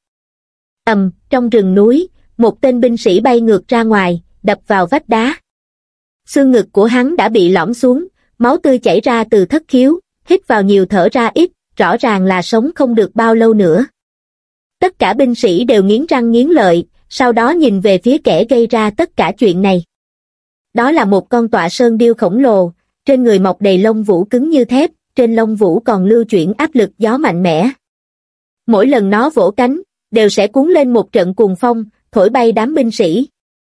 Trong rừng núi, một tên binh sĩ bay ngược ra ngoài, đập vào vách đá. Xương ngực của hắn đã bị lõm xuống, máu tươi chảy ra từ thất khiếu, hít vào nhiều thở ra ít, rõ ràng là sống không được bao lâu nữa. Tất cả binh sĩ đều nghiến răng nghiến lợi, sau đó nhìn về phía kẻ gây ra tất cả chuyện này. Đó là một con tọa sơn điêu khổng lồ, trên người mọc đầy lông vũ cứng như thép, trên lông vũ còn lưu chuyển áp lực gió mạnh mẽ. Mỗi lần nó vỗ cánh, đều sẽ cuốn lên một trận cuồng phong, thổi bay đám binh sĩ.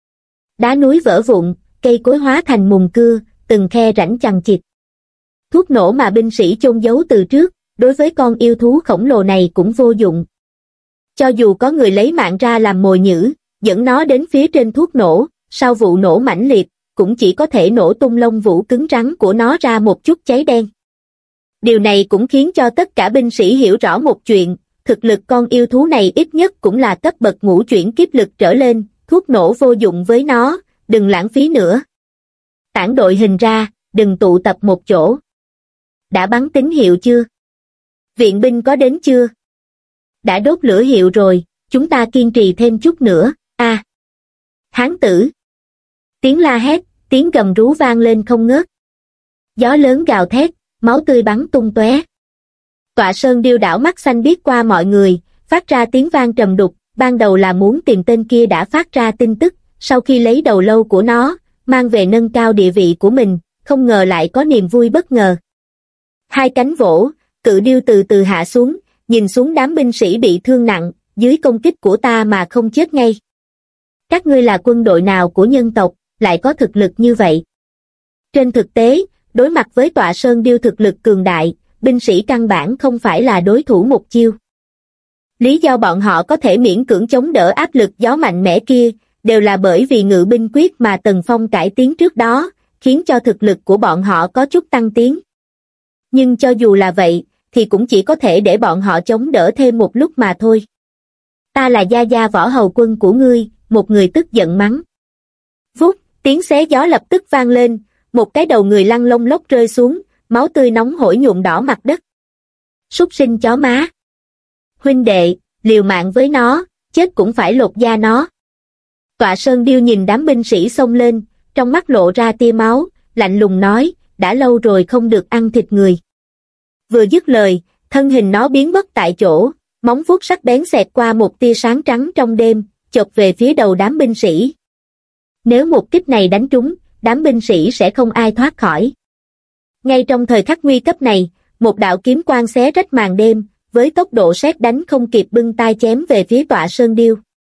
Đá núi vỡ vụn, cây cối hóa thành mùn cưa, từng khe rãnh chằng chịt. Thuốc nổ mà binh sĩ chôn giấu từ trước, đối với con yêu thú khổng lồ này cũng vô dụng. Cho dù có người lấy mạng ra làm mồi nhử, dẫn nó đến phía trên thuốc nổ, sau vụ nổ mãnh liệt, cũng chỉ có thể nổ tung lông vũ cứng rắn của nó ra một chút cháy đen. Điều này cũng khiến cho tất cả binh sĩ hiểu rõ một chuyện, thực lực con yêu thú này ít nhất cũng là cấp bậc ngũ chuyển kiếp lực trở lên, thuốc nổ vô dụng với nó, đừng lãng phí nữa. Tản đội hình ra, đừng tụ tập một chỗ. Đã bắn tín hiệu chưa? Viện binh có đến chưa? Đã đốt lửa hiệu rồi, chúng ta kiên trì thêm chút nữa, Hán tử! Tiếng la hét, tiếng gầm rú vang lên không ngớt. Gió lớn gào thét, máu tươi bắn tung tóe. Tọa sơn điêu đảo mắt xanh biếc qua mọi người, phát ra tiếng vang trầm đục, ban đầu là muốn tìm tên kia đã phát ra tin tức, sau khi lấy đầu lâu của nó, mang về nâng cao địa vị của mình, không ngờ lại có niềm vui bất ngờ. Hai cánh vỗ, cự điêu từ từ hạ xuống, nhìn xuống đám binh sĩ bị thương nặng, dưới công kích của ta mà không chết ngay. Các ngươi là quân đội nào của nhân tộc, lại có thực lực như vậy? Trên thực tế, đối mặt với tọa sơn điêu thực lực cường đại, binh sĩ căn bản không phải là đối thủ một chiêu. Lý do bọn họ có thể miễn cưỡng chống đỡ áp lực gió mạnh mẽ kia, đều là bởi vì ngự binh quyết mà Tần Phong cải tiến trước đó, khiến cho thực lực của bọn họ có chút tăng tiến. Nhưng cho dù là vậy, thì cũng chỉ có thể để bọn họ chống đỡ thêm một lúc mà thôi. Ta là gia gia võ hầu quân của ngươi, một người tức giận mắng. Vút, tiếng xé gió lập tức vang lên, một cái đầu người lăn lông lốc rơi xuống, máu tươi nóng hổi nhuộm đỏ mặt đất. súc sinh chó má. Huynh đệ, liều mạng với nó, chết cũng phải lột da nó. Tọa Sơn Điêu nhìn đám binh sĩ xông lên, trong mắt lộ ra tia máu, lạnh lùng nói, đã lâu rồi không được ăn thịt người. Vừa dứt lời, thân hình nó biến mất tại chỗ, móng vuốt sắc bén xẹt qua một tia sáng trắng trong đêm, chộp về phía đầu đám binh sĩ. Nếu một kích này đánh trúng, đám binh sĩ sẽ không ai thoát khỏi. Ngay trong thời khắc nguy cấp này, một đạo kiếm quang xé rách màn đêm, với tốc độ sét đánh không kịp bưng tay chém về phía Tọa Sơn Điêu.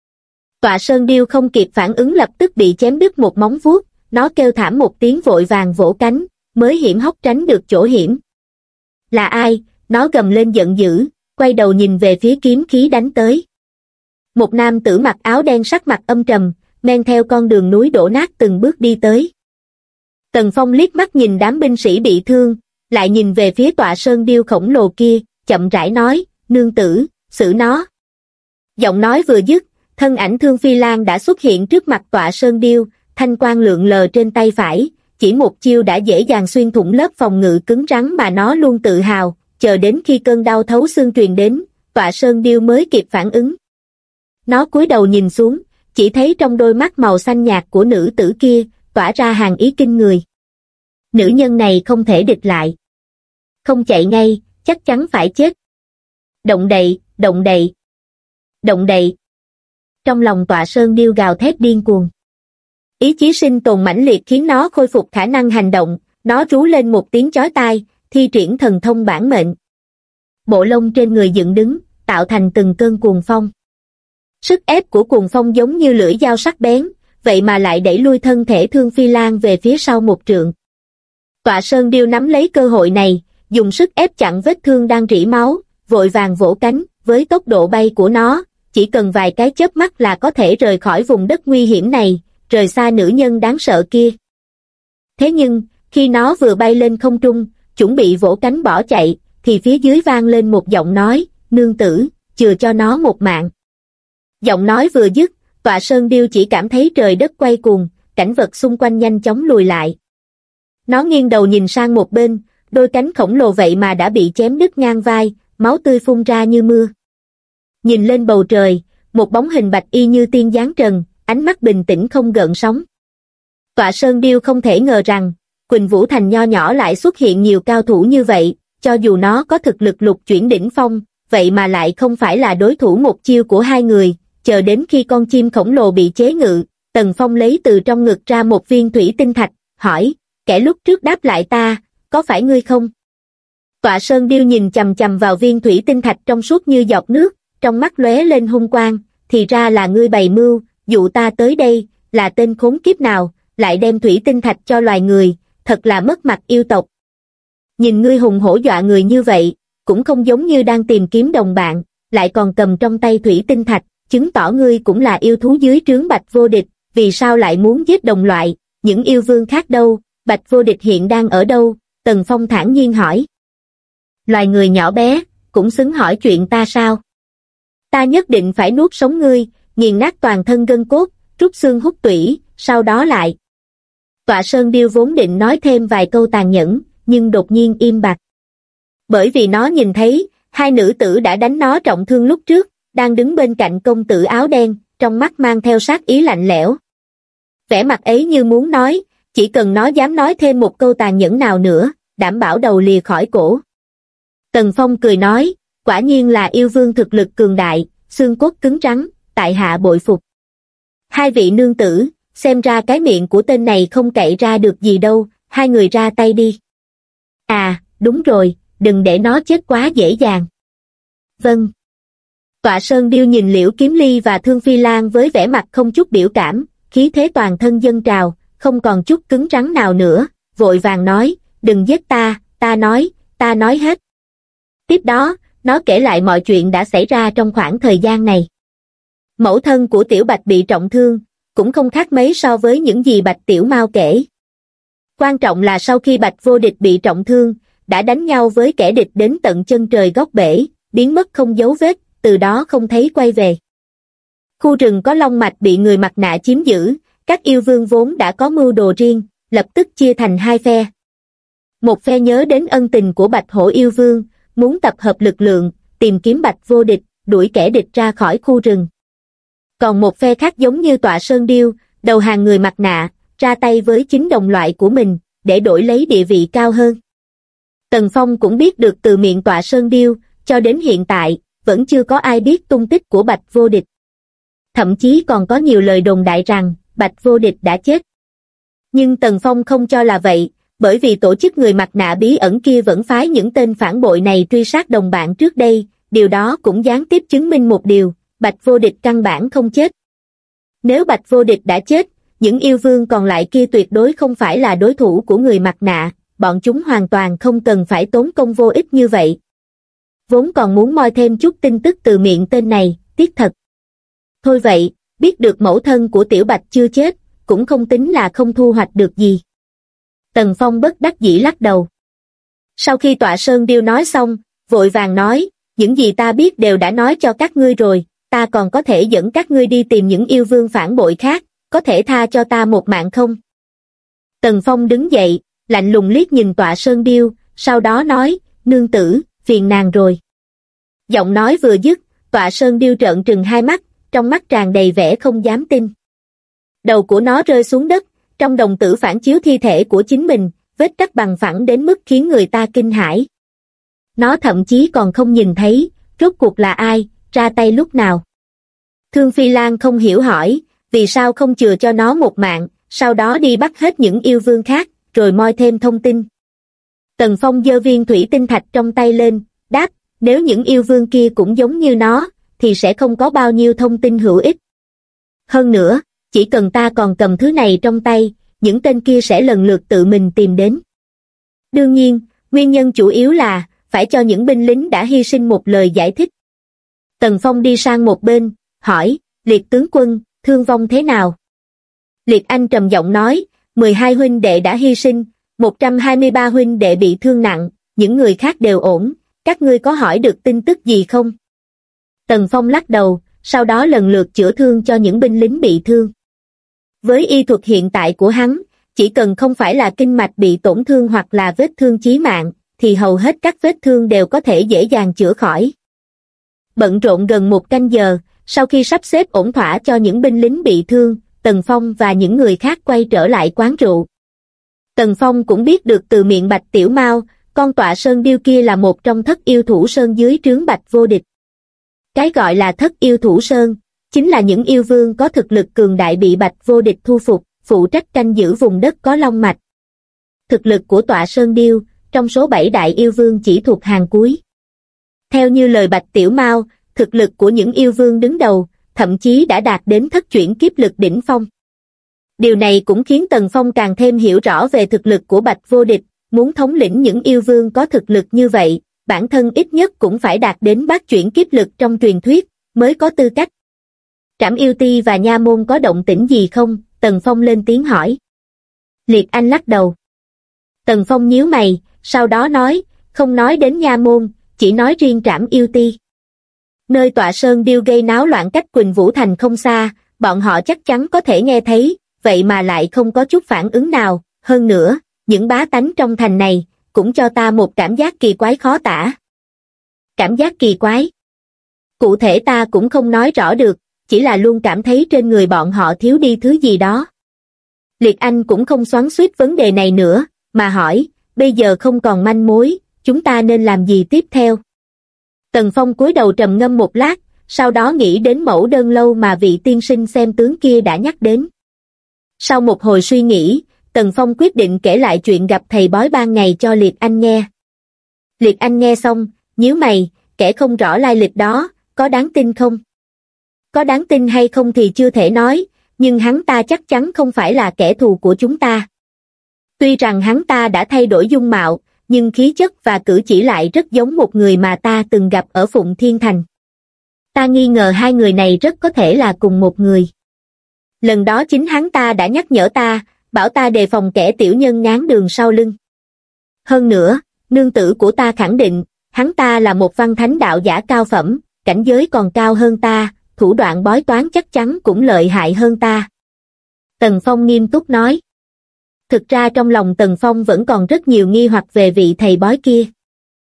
Tọa Sơn Điêu không kịp phản ứng lập tức bị chém đứt một móng vuốt, nó kêu thảm một tiếng vội vàng vỗ cánh, mới hiểm hóc tránh được chỗ hiểm. Là ai? Nó gầm lên giận dữ, quay đầu nhìn về phía kiếm khí đánh tới. Một nam tử mặc áo đen sắc mặt âm trầm, men theo con đường núi đổ nát từng bước đi tới. Tần Phong liếc mắt nhìn đám binh sĩ bị thương, lại nhìn về phía Tọa Sơn Điêu khổng lồ kia, chậm rãi nói, nương tử, xử nó. Giọng nói vừa dứt, thân ảnh Thương Phi Lan đã xuất hiện trước mặt Tọa Sơn Điêu, thanh quang lượn lờ trên tay phải, chỉ một chiêu đã dễ dàng xuyên thủng lớp phòng ngự cứng rắn mà nó luôn tự hào, chờ đến khi cơn đau thấu xương truyền đến, Tọa Sơn Điêu mới kịp phản ứng. Nó cúi đầu nhìn xuống, chỉ thấy trong đôi mắt màu xanh nhạt của nữ tử kia, tỏa ra hàng ý kinh người. Nữ nhân này không thể địch lại. Không chạy ngay, chắc chắn phải chết. Động đậy, động đậy, động đậy. Trong lòng Tọa Sơn Điêu gào thét điên cuồng. Ý chí sinh tồn mãnh liệt khiến nó khôi phục khả năng hành động, nó rú lên một tiếng chói tai, thi triển thần thông bản mệnh. Bộ lông trên người dựng đứng, tạo thành từng cơn cuồng phong. Sức ép của cuồng phong giống như lưỡi dao sắc bén, vậy mà lại đẩy lui thân thể Thương Phi Lan về phía sau một trượng. Tọa Sơn Điêu nắm lấy cơ hội này, dùng sức ép chặn vết thương đang rỉ máu, vội vàng vỗ cánh, với tốc độ bay của nó, chỉ cần vài cái chớp mắt là có thể rời khỏi vùng đất nguy hiểm này, rời xa nữ nhân đáng sợ kia. Thế nhưng, khi nó vừa bay lên không trung, chuẩn bị vỗ cánh bỏ chạy, thì phía dưới vang lên một giọng nói, nương tử, chừa cho nó một mạng. Giọng nói vừa dứt, Tọa Sơn Điêu chỉ cảm thấy trời đất quay cuồng, cảnh vật xung quanh nhanh chóng lùi lại. Nó nghiêng đầu nhìn sang một bên, đôi cánh khổng lồ vậy mà đã bị chém đứt ngang vai, máu tươi phun ra như mưa. Nhìn lên bầu trời, một bóng hình bạch y như tiên giáng trần, ánh mắt bình tĩnh không gợn sóng. Tọa Sơn Điêu không thể ngờ rằng, Quỳnh Vũ Thành nho nhỏ lại xuất hiện nhiều cao thủ như vậy, cho dù nó có thực lực lục chuyển đỉnh phong, vậy mà lại không phải là đối thủ một chiêu của hai người. Chờ đến khi con chim khổng lồ bị chế ngự, Tần Phong lấy từ trong ngực ra một viên thủy tinh thạch, hỏi, kẻ lúc trước đáp lại ta, có phải ngươi không? Tọa Sơn Điêu nhìn chằm chằm vào viên thủy tinh thạch trong suốt như giọt nước, trong mắt lóe lên hung quang, thì ra là ngươi bày mưu, dụ ta tới đây, là tên khốn kiếp nào, lại đem thủy tinh thạch cho loài người, thật là mất mặt yêu tộc. Nhìn ngươi hùng hổ dọa người như vậy, cũng không giống như đang tìm kiếm đồng bạn, lại còn cầm trong tay thủy tinh thạch, chứng tỏ ngươi cũng là yêu thú dưới trướng Bạch Vô Địch, vì sao lại muốn giết đồng loại, những yêu vương khác đâu, Bạch Vô Địch hiện đang ở đâu? Tần Phong thản nhiên hỏi. Loài người nhỏ bé, cũng xứng hỏi chuyện ta sao? Ta nhất định phải nuốt sống ngươi, nghiền nát toàn thân gân cốt, rút xương hút tủy, sau đó lại. Tọa Sơn Điêu vốn định nói thêm vài câu tàn nhẫn, nhưng đột nhiên im bặt. Bởi vì nó nhìn thấy, hai nữ tử đã đánh nó trọng thương lúc trước, đang đứng bên cạnh công tử áo đen, trong mắt mang theo sát ý lạnh lẽo. Vẻ mặt ấy như muốn nói, chỉ cần nó dám nói thêm một câu tàn nhẫn nào nữa, đảm bảo đầu lìa khỏi cổ. Tần Phong cười nói, quả nhiên là yêu vương thực lực cường đại, xương cốt cứng rắn, tại hạ bội phục. Hai vị nương tử, xem ra cái miệng của tên này không cậy ra được gì đâu, hai người ra tay đi. À, đúng rồi, đừng để nó chết quá dễ dàng. Vâng. Tọa Sơn Điêu nhìn Liễu Kiếm Ly và Thương Phi Lan với vẻ mặt không chút biểu cảm, khí thế toàn thân dâng trào, không còn chút cứng rắn nào nữa, vội vàng nói, đừng giết ta, ta nói hết. Tiếp đó, nó kể lại mọi chuyện đã xảy ra trong khoảng thời gian này. Mẫu thân của Tiểu Bạch bị trọng thương, cũng không khác mấy so với những gì Bạch Tiểu Mao kể. Quan trọng là sau khi Bạch Vô Địch bị trọng thương, đã đánh nhau với kẻ địch đến tận chân trời góc bể, biến mất không dấu vết, từ đó không thấy quay về. Khu rừng có long mạch bị người mặt nạ chiếm giữ, các yêu vương vốn đã có mưu đồ riêng, lập tức chia thành hai phe. Một phe nhớ đến ân tình của Bạch Hổ yêu vương, muốn tập hợp lực lượng, tìm kiếm Bạch Vô Địch, đuổi kẻ địch ra khỏi khu rừng. Còn một phe khác giống như Tọa Sơn Điêu, đầu hàng người mặt nạ, ra tay với chính đồng loại của mình, để đổi lấy địa vị cao hơn. Tần Phong cũng biết được từ miệng Tọa Sơn Điêu, cho đến hiện tại, vẫn chưa có ai biết tung tích của Bạch Vô Địch. Thậm chí còn có nhiều lời đồn đại rằng, Bạch Vô Địch đã chết. Nhưng Tần Phong không cho là vậy, bởi vì tổ chức người mặt nạ bí ẩn kia vẫn phái những tên phản bội này truy sát đồng bạn trước đây, điều đó cũng gián tiếp chứng minh một điều, Bạch Vô Địch căn bản không chết. Nếu Bạch Vô Địch đã chết, những yêu vương còn lại kia tuyệt đối không phải là đối thủ của người mặt nạ, bọn chúng hoàn toàn không cần phải tốn công vô ích như vậy. Vốn còn muốn moi thêm chút tin tức từ miệng tên này, tiếc thật. Thôi vậy, biết được mẫu thân của Tiểu Bạch chưa chết, cũng không tính là không thu hoạch được gì. Tần Phong bất đắc dĩ lắc đầu. Sau khi Tọa Sơn Điêu nói xong, vội vàng nói, những gì ta biết đều đã nói cho các ngươi rồi, ta còn có thể dẫn các ngươi đi tìm những yêu vương phản bội khác, có thể tha cho ta một mạng không? Tần Phong đứng dậy, lạnh lùng liếc nhìn Tọa Sơn Điêu, sau đó nói, nương tử, phiền nàng rồi. Giọng nói vừa dứt, Tọa Sơn Điêu trợn trừng hai mắt, trong mắt tràn đầy vẻ không dám tin. Đầu của nó rơi xuống đất, trong đồng tử phản chiếu thi thể của chính mình, vết cắt bằng phẳng đến mức khiến người ta kinh hãi. Nó thậm chí còn không nhìn thấy, rốt cuộc là ai, ra tay lúc nào. Thương Phi Lan không hiểu hỏi, vì sao không chừa cho nó một mạng, sau đó đi bắt hết những yêu vương khác, rồi moi thêm thông tin. Tần Phong giơ viên thủy tinh thạch trong tay lên, đáp, nếu những yêu vương kia cũng giống như nó, thì sẽ không có bao nhiêu thông tin hữu ích. Hơn nữa, chỉ cần ta còn cầm thứ này trong tay, những tên kia sẽ lần lượt tự mình tìm đến. Đương nhiên, nguyên nhân chủ yếu là, phải cho những binh lính đã hy sinh một lời giải thích. Tần Phong đi sang một bên, hỏi, Liệt tướng quân, thương vong thế nào? Liệt Anh trầm giọng nói, 12 huynh đệ đã hy sinh, 123 huynh đệ bị thương nặng, những người khác đều ổn, các ngươi có hỏi được tin tức gì không? Tần Phong lắc đầu, sau đó lần lượt chữa thương cho những binh lính bị thương. Với y thuật hiện tại của hắn, chỉ cần không phải là kinh mạch bị tổn thương hoặc là vết thương chí mạng, thì hầu hết các vết thương đều có thể dễ dàng chữa khỏi. Bận rộn gần 1 canh giờ, sau khi sắp xếp ổn thỏa cho những binh lính bị thương, Tần Phong và những người khác quay trở lại quán rượu. Tần Phong cũng biết được từ miệng Bạch Tiểu Mao, con Tọa Sơn Điêu kia là một trong thất yêu thủ sơn dưới trướng Bạch Vô Địch. Cái gọi là thất yêu thủ sơn, chính là những yêu vương có thực lực cường đại bị Bạch Vô Địch thu phục, phụ trách canh giữ vùng đất có long mạch. Thực lực của Tọa Sơn Điêu, trong số 7 đại yêu vương chỉ thuộc hàng cuối. Theo như lời Bạch Tiểu Mao, thực lực của những yêu vương đứng đầu, thậm chí đã đạt đến thất chuyển kiếp lực đỉnh phong. Điều này cũng khiến Tần Phong càng thêm hiểu rõ về thực lực của Bạch Vô Địch, muốn thống lĩnh những yêu vương có thực lực như vậy, bản thân ít nhất cũng phải đạt đến bát chuyển kiếp lực trong truyền thuyết, mới có tư cách. Trảm Yêu Ti và Nha Môn có động tĩnh gì không? Tần Phong lên tiếng hỏi. Liệt Anh lắc đầu. Tần Phong nhíu mày, sau đó nói, không nói đến Nha Môn, chỉ nói riêng Trảm Yêu Ti. Nơi Tọa Sơn Điêu gây náo loạn cách Quỳnh Vũ Thành không xa, bọn họ chắc chắn có thể nghe thấy, vậy mà lại không có chút phản ứng nào, hơn nữa, những bá tánh trong thành này, cũng cho ta một cảm giác kỳ quái khó tả. Cảm giác kỳ quái? Cụ thể ta cũng không nói rõ được, chỉ là luôn cảm thấy trên người bọn họ thiếu đi thứ gì đó. Liệt Anh cũng không xoắn xuýt vấn đề này nữa, mà hỏi, bây giờ không còn manh mối, chúng ta nên làm gì tiếp theo? Tần Phong cúi đầu trầm ngâm một lát, sau đó nghĩ đến mẫu đơn lâu mà vị tiên sinh xem tướng kia đã nhắc đến. Sau một hồi suy nghĩ, Tần Phong quyết định kể lại chuyện gặp thầy bói ban ngày cho Liệt Anh nghe. Liệt Anh nghe xong, nhíu mày, kẻ không rõ lai lịch đó, có đáng tin không? Có đáng tin hay không thì chưa thể nói, nhưng hắn ta chắc chắn không phải là kẻ thù của chúng ta. Tuy rằng hắn ta đã thay đổi dung mạo, nhưng khí chất và cử chỉ lại rất giống một người mà ta từng gặp ở Phụng Thiên Thành. Ta nghi ngờ hai người này rất có thể là cùng một người. Lần đó chính hắn ta đã nhắc nhở ta, bảo ta đề phòng kẻ tiểu nhân ngáng đường sau lưng. Hơn nữa, nương tử của ta khẳng định, hắn ta là một văn thánh đạo giả cao phẩm, cảnh giới còn cao hơn ta, thủ đoạn bói toán chắc chắn cũng lợi hại hơn ta. Tần Phong nghiêm túc nói. Thực ra trong lòng Tần Phong vẫn còn rất nhiều nghi hoặc về vị thầy bói kia.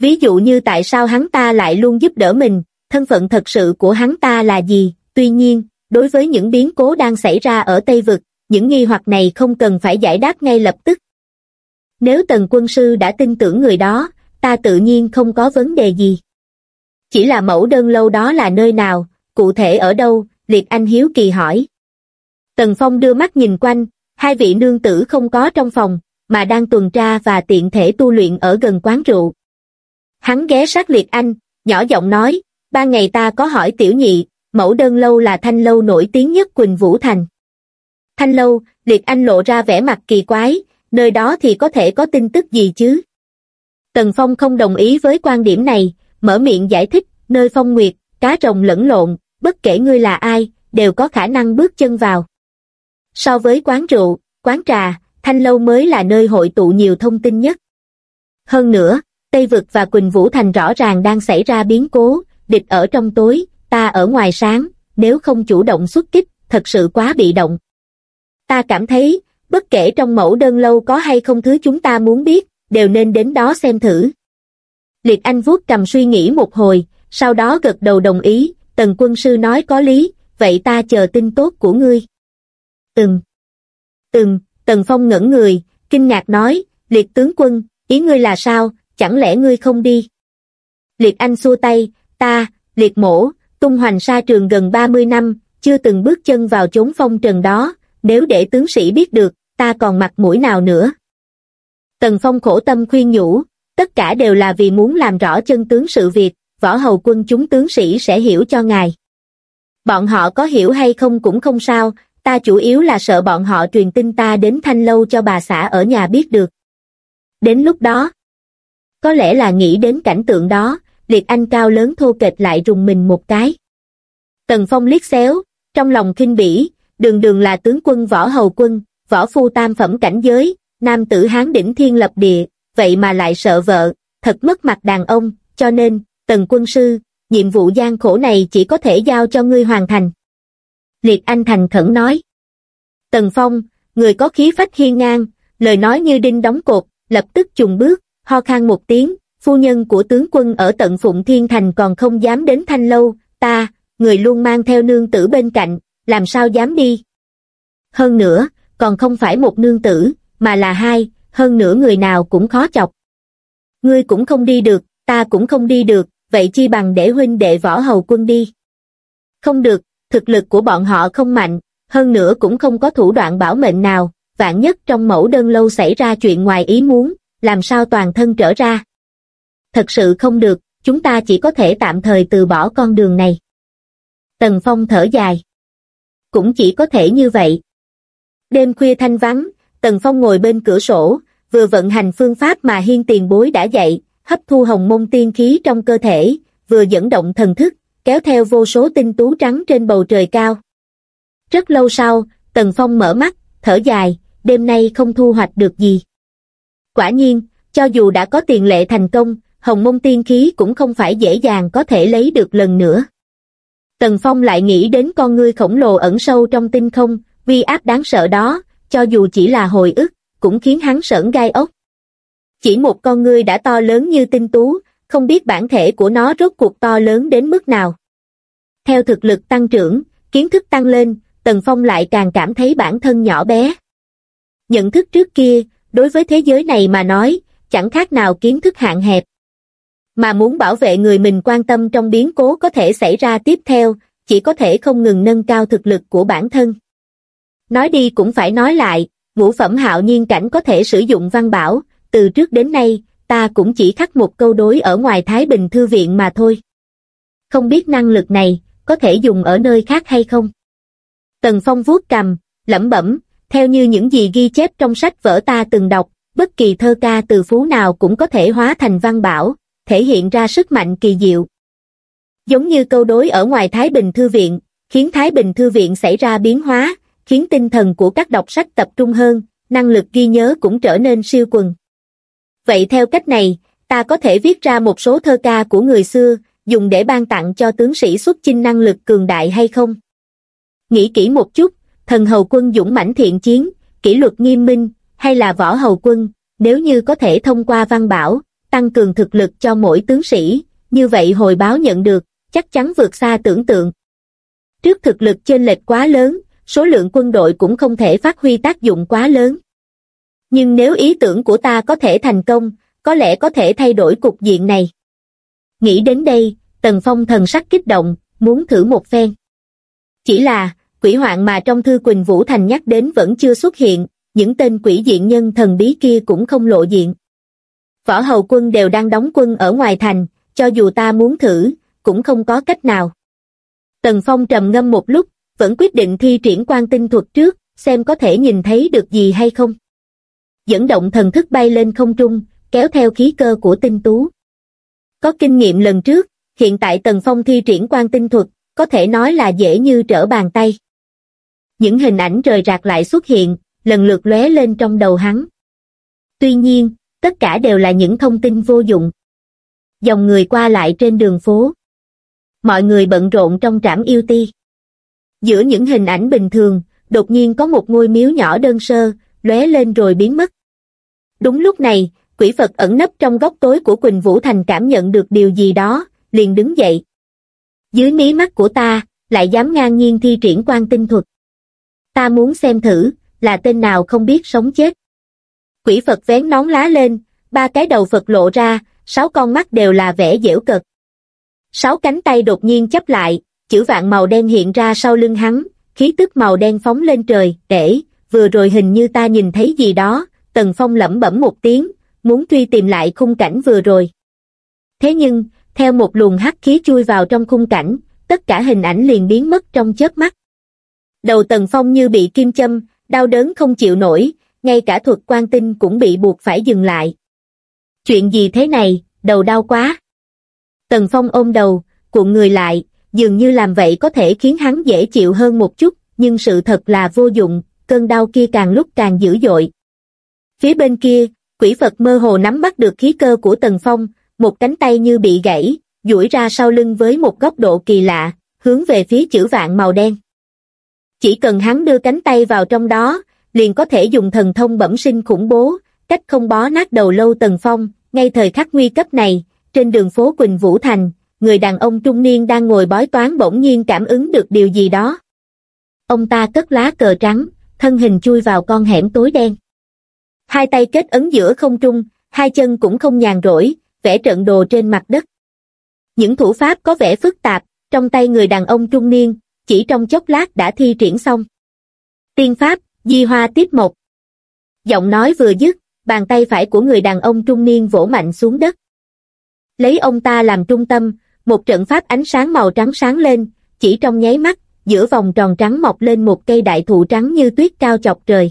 Ví dụ như tại sao hắn ta lại luôn giúp đỡ mình, thân phận thật sự của hắn ta là gì. Tuy nhiên, đối với những biến cố đang xảy ra ở Tây Vực, những nghi hoặc này không cần phải giải đáp ngay lập tức. Nếu Tần quân sư đã tin tưởng người đó, ta tự nhiên không có vấn đề gì. Chỉ là mẫu đơn lâu đó là nơi nào, cụ thể ở đâu, Liệt Anh hiếu kỳ hỏi. Tần Phong đưa mắt nhìn quanh, hai vị nương tử không có trong phòng, mà đang tuần tra và tiện thể tu luyện ở gần quán rượu. Hắn ghé sát Liệt Anh, nhỏ giọng nói, ban ngày ta có hỏi tiểu nhị, mẫu đơn lâu là thanh lâu nổi tiếng nhất Quỳnh Vũ Thành. Thanh lâu, Liệt Anh lộ ra vẻ mặt kỳ quái, nơi đó thì có thể có tin tức gì chứ? Tần Phong không đồng ý với quan điểm này, mở miệng giải thích, nơi phong nguyệt, cá rồng lẫn lộn, bất kể ngươi là ai, đều có khả năng bước chân vào. So với quán rượu, quán trà, thanh lâu mới là nơi hội tụ nhiều thông tin nhất. Hơn nữa, Tây Vực và Quỳnh Vũ Thành rõ ràng đang xảy ra biến cố, địch ở trong tối, ta ở ngoài sáng, nếu không chủ động xuất kích, thật sự quá bị động. Ta cảm thấy, bất kể trong mẫu đơn lâu có hay không thứ chúng ta muốn biết, đều nên đến đó xem thử. Liệt Anh vuốt cầm suy nghĩ một hồi, sau đó gật đầu đồng ý, Tần quân sư nói có lý, vậy ta chờ tin tốt của ngươi. Tần Phong ngẩn người, kinh ngạc nói, Liệt tướng quân, ý ngươi là sao, chẳng lẽ ngươi không đi? Liệt Anh xua tay, ta, Liệt mổ, tung hoành sa trường gần 30 năm, chưa từng bước chân vào chốn phong trần đó, nếu để tướng sĩ biết được, ta còn mặt mũi nào nữa? Tần Phong khổ tâm khuyên nhủ, tất cả đều là vì muốn làm rõ chân tướng sự việc, võ hầu quân chúng tướng sĩ sẽ hiểu cho ngài. Bọn họ có hiểu hay không cũng không sao, ta chủ yếu là sợ bọn họ truyền tin ta đến thanh lâu cho bà xã ở nhà biết được. Đến lúc đó, có lẽ là nghĩ đến cảnh tượng đó, Liệt Anh cao lớn thô kệch lại rùng mình một cái. Tần Phong liếc xéo, trong lòng khinh bỉ, đường là tướng quân võ hầu quân, võ phu tam phẩm cảnh giới, nam tử hán đỉnh thiên lập địa, vậy mà lại sợ vợ, thật mất mặt đàn ông, cho nên, Tần quân sư, nhiệm vụ gian khổ này chỉ có thể giao cho ngươi hoàn thành. Liệt Anh thành khẩn nói. Tần Phong, người có khí phách hiên ngang, lời nói như đinh đóng cột, lập tức chùng bước, ho khan một tiếng, phu nhân của tướng quân ở tận Phụng Thiên Thành còn không dám đến thanh lâu, ta, người luôn mang theo nương tử bên cạnh, làm sao dám đi. Hơn nữa, còn không phải một nương tử, mà là hai, hơn nữa người nào cũng khó chọc. Ngươi cũng không đi được, ta cũng không đi được, vậy chi bằng để huynh đệ võ hầu quân đi. Không được, thực lực của bọn họ không mạnh, hơn nữa cũng không có thủ đoạn bảo mệnh nào, vạn nhất trong mẫu đơn lâu xảy ra chuyện ngoài ý muốn, làm sao toàn thân trở ra. Thật sự không được, chúng ta chỉ có thể tạm thời từ bỏ con đường này. Tần Phong thở dài. Cũng chỉ có thể như vậy. Đêm khuya thanh vắng, Tần Phong ngồi bên cửa sổ, vừa vận hành phương pháp mà Hiên tiền bối đã dạy, hấp thu hồng môn tiên khí trong cơ thể, vừa dẫn động thần thức, kéo theo vô số tinh tú trắng trên bầu trời cao. Rất lâu sau, Tần Phong mở mắt, thở dài, đêm nay không thu hoạch được gì. Quả nhiên, cho dù đã có tiền lệ thành công, hồng môn tiên khí cũng không phải dễ dàng có thể lấy được lần nữa. Tần Phong lại nghĩ đến con ngươi khổng lồ ẩn sâu trong tinh không, uy áp đáng sợ đó, cho dù chỉ là hồi ức, cũng khiến hắn sởn gai ốc. Chỉ một con ngươi đã to lớn như tinh tú, không biết bản thể của nó rốt cuộc to lớn đến mức nào. Theo thực lực tăng trưởng, kiến thức tăng lên, Tần Phong lại càng cảm thấy bản thân nhỏ bé. Nhận thức trước kia, đối với thế giới này mà nói, chẳng khác nào kiến thức hạn hẹp. Mà muốn bảo vệ người mình quan tâm trong biến cố có thể xảy ra tiếp theo, chỉ có thể không ngừng nâng cao thực lực của bản thân. Nói đi cũng phải nói lại, ngũ phẩm hạo nhiên cảnh có thể sử dụng văn bảo, từ trước đến nay, ta cũng chỉ khắc một câu đối ở ngoài Thái Bình Thư Viện mà thôi. Không biết năng lực này, có thể dùng ở nơi khác hay không? Tần Phong vuốt cằm, lẩm bẩm, theo như những gì ghi chép trong sách vở ta từng đọc, bất kỳ thơ ca từ phú nào cũng có thể hóa thành văn bảo, thể hiện ra sức mạnh kỳ diệu. Giống như câu đối ở ngoài Thái Bình Thư Viện, khiến Thái Bình Thư Viện xảy ra biến hóa, khiến tinh thần của các đọc sách tập trung hơn, năng lực ghi nhớ cũng trở nên siêu quần. Vậy theo cách này, ta có thể viết ra một số thơ ca của người xưa, dùng để ban tặng cho tướng sĩ xuất chinh năng lực cường đại hay không? Nghĩ kỹ một chút, thần hầu quân dũng mãnh thiện chiến, kỷ luật nghiêm minh, hay là võ hầu quân, nếu như có thể thông qua văn bảo, tăng cường thực lực cho mỗi tướng sĩ, như vậy hồi báo nhận được, chắc chắn vượt xa tưởng tượng. Trước thực lực chênh lệch quá lớn, số lượng quân đội cũng không thể phát huy tác dụng quá lớn. Nhưng nếu ý tưởng của ta có thể thành công, có lẽ có thể thay đổi cục diện này. Nghĩ đến đây, Tần Phong thần sắc kích động, muốn thử một phen. Chỉ là, quỷ hoạn mà trong thư Quỳnh Vũ Thành nhắc đến vẫn chưa xuất hiện, những tên quỷ diện nhân thần bí kia cũng không lộ diện. Võ hầu quân đều đang đóng quân ở ngoài thành, cho dù ta muốn thử, cũng không có cách nào. Tần Phong trầm ngâm một lúc, vẫn quyết định thi triển quan tinh thuật trước, xem có thể nhìn thấy được gì hay không. Dẫn động thần thức bay lên không trung, kéo theo khí cơ của tinh tú. Có kinh nghiệm lần trước, hiện tại Tần Phong thi triển quan tinh thuật, có thể nói là dễ như trở bàn tay. Những hình ảnh rời rạc lại xuất hiện, lần lượt lóe lên trong đầu hắn. Tuy nhiên, tất cả đều là những thông tin vô dụng. Dòng người qua lại trên đường phố. Mọi người bận rộn trong trảm yêu ti. Giữa những hình ảnh bình thường, đột nhiên có một ngôi miếu nhỏ đơn sơ, lóe lên rồi biến mất. Đúng lúc này, quỷ Phật ẩn nấp trong góc tối của Quỳnh Vũ Thành cảm nhận được điều gì đó, liền đứng dậy. Dưới mí mắt của ta, lại dám ngang nhiên thi triển quan tinh thuật. Ta muốn xem thử, là tên nào không biết sống chết. Quỷ Phật vén nón lá lên, 3 cái đầu Phật lộ ra, 6 con mắt đều là vẻ giễu cợt. 6 cánh tay đột nhiên chắp lại, chữ vạn màu đen hiện ra sau lưng hắn, khí tức màu đen phóng lên trời, vừa rồi hình như ta nhìn thấy gì đó, Tần Phong lẩm bẩm một tiếng, muốn truy tìm lại khung cảnh vừa rồi. Thế nhưng, theo một luồng hắc khí chui vào trong khung cảnh, tất cả hình ảnh liền biến mất trong chớp mắt. Đầu Tần Phong như bị kim châm, đau đớn không chịu nổi, ngay cả thuật quan tinh cũng bị buộc phải dừng lại. Chuyện gì thế này, đầu đau quá. Tần Phong ôm đầu, cuộn người lại, dường như làm vậy có thể khiến hắn dễ chịu hơn một chút, nhưng sự thật là vô dụng, cơn đau kia càng lúc càng dữ dội. Phía bên kia, quỷ Phật mơ hồ nắm bắt được khí cơ của Tần Phong, một cánh tay như bị gãy, duỗi ra sau lưng với một góc độ kỳ lạ, hướng về phía chữ vạn màu đen. Chỉ cần hắn đưa cánh tay vào trong đó, liền có thể dùng thần thông bẩm sinh khủng bố, cách không bó nát đầu lâu Tần Phong. Ngay thời khắc nguy cấp này, trên đường phố Quỳnh Vũ Thành, người đàn ông trung niên đang ngồi bói toán bỗng nhiên cảm ứng được điều gì đó. Ông ta cất lá cờ trắng, thân hình chui vào con hẻm tối đen. Hai tay kết ấn giữa không trung, hai chân cũng không nhàn rỗi, vẽ trận đồ trên mặt đất. Những thủ pháp có vẻ phức tạp, trong tay người đàn ông trung niên, chỉ trong chốc lát đã thi triển xong. Tiên pháp, Di Hoa Tiếp Mộc. Giọng nói vừa dứt, bàn tay phải của người đàn ông trung niên vỗ mạnh xuống đất. Lấy ông ta làm trung tâm, một trận pháp ánh sáng màu trắng sáng lên, chỉ trong nháy mắt, giữa vòng tròn trắng mọc lên một cây đại thụ trắng như tuyết cao chọc trời.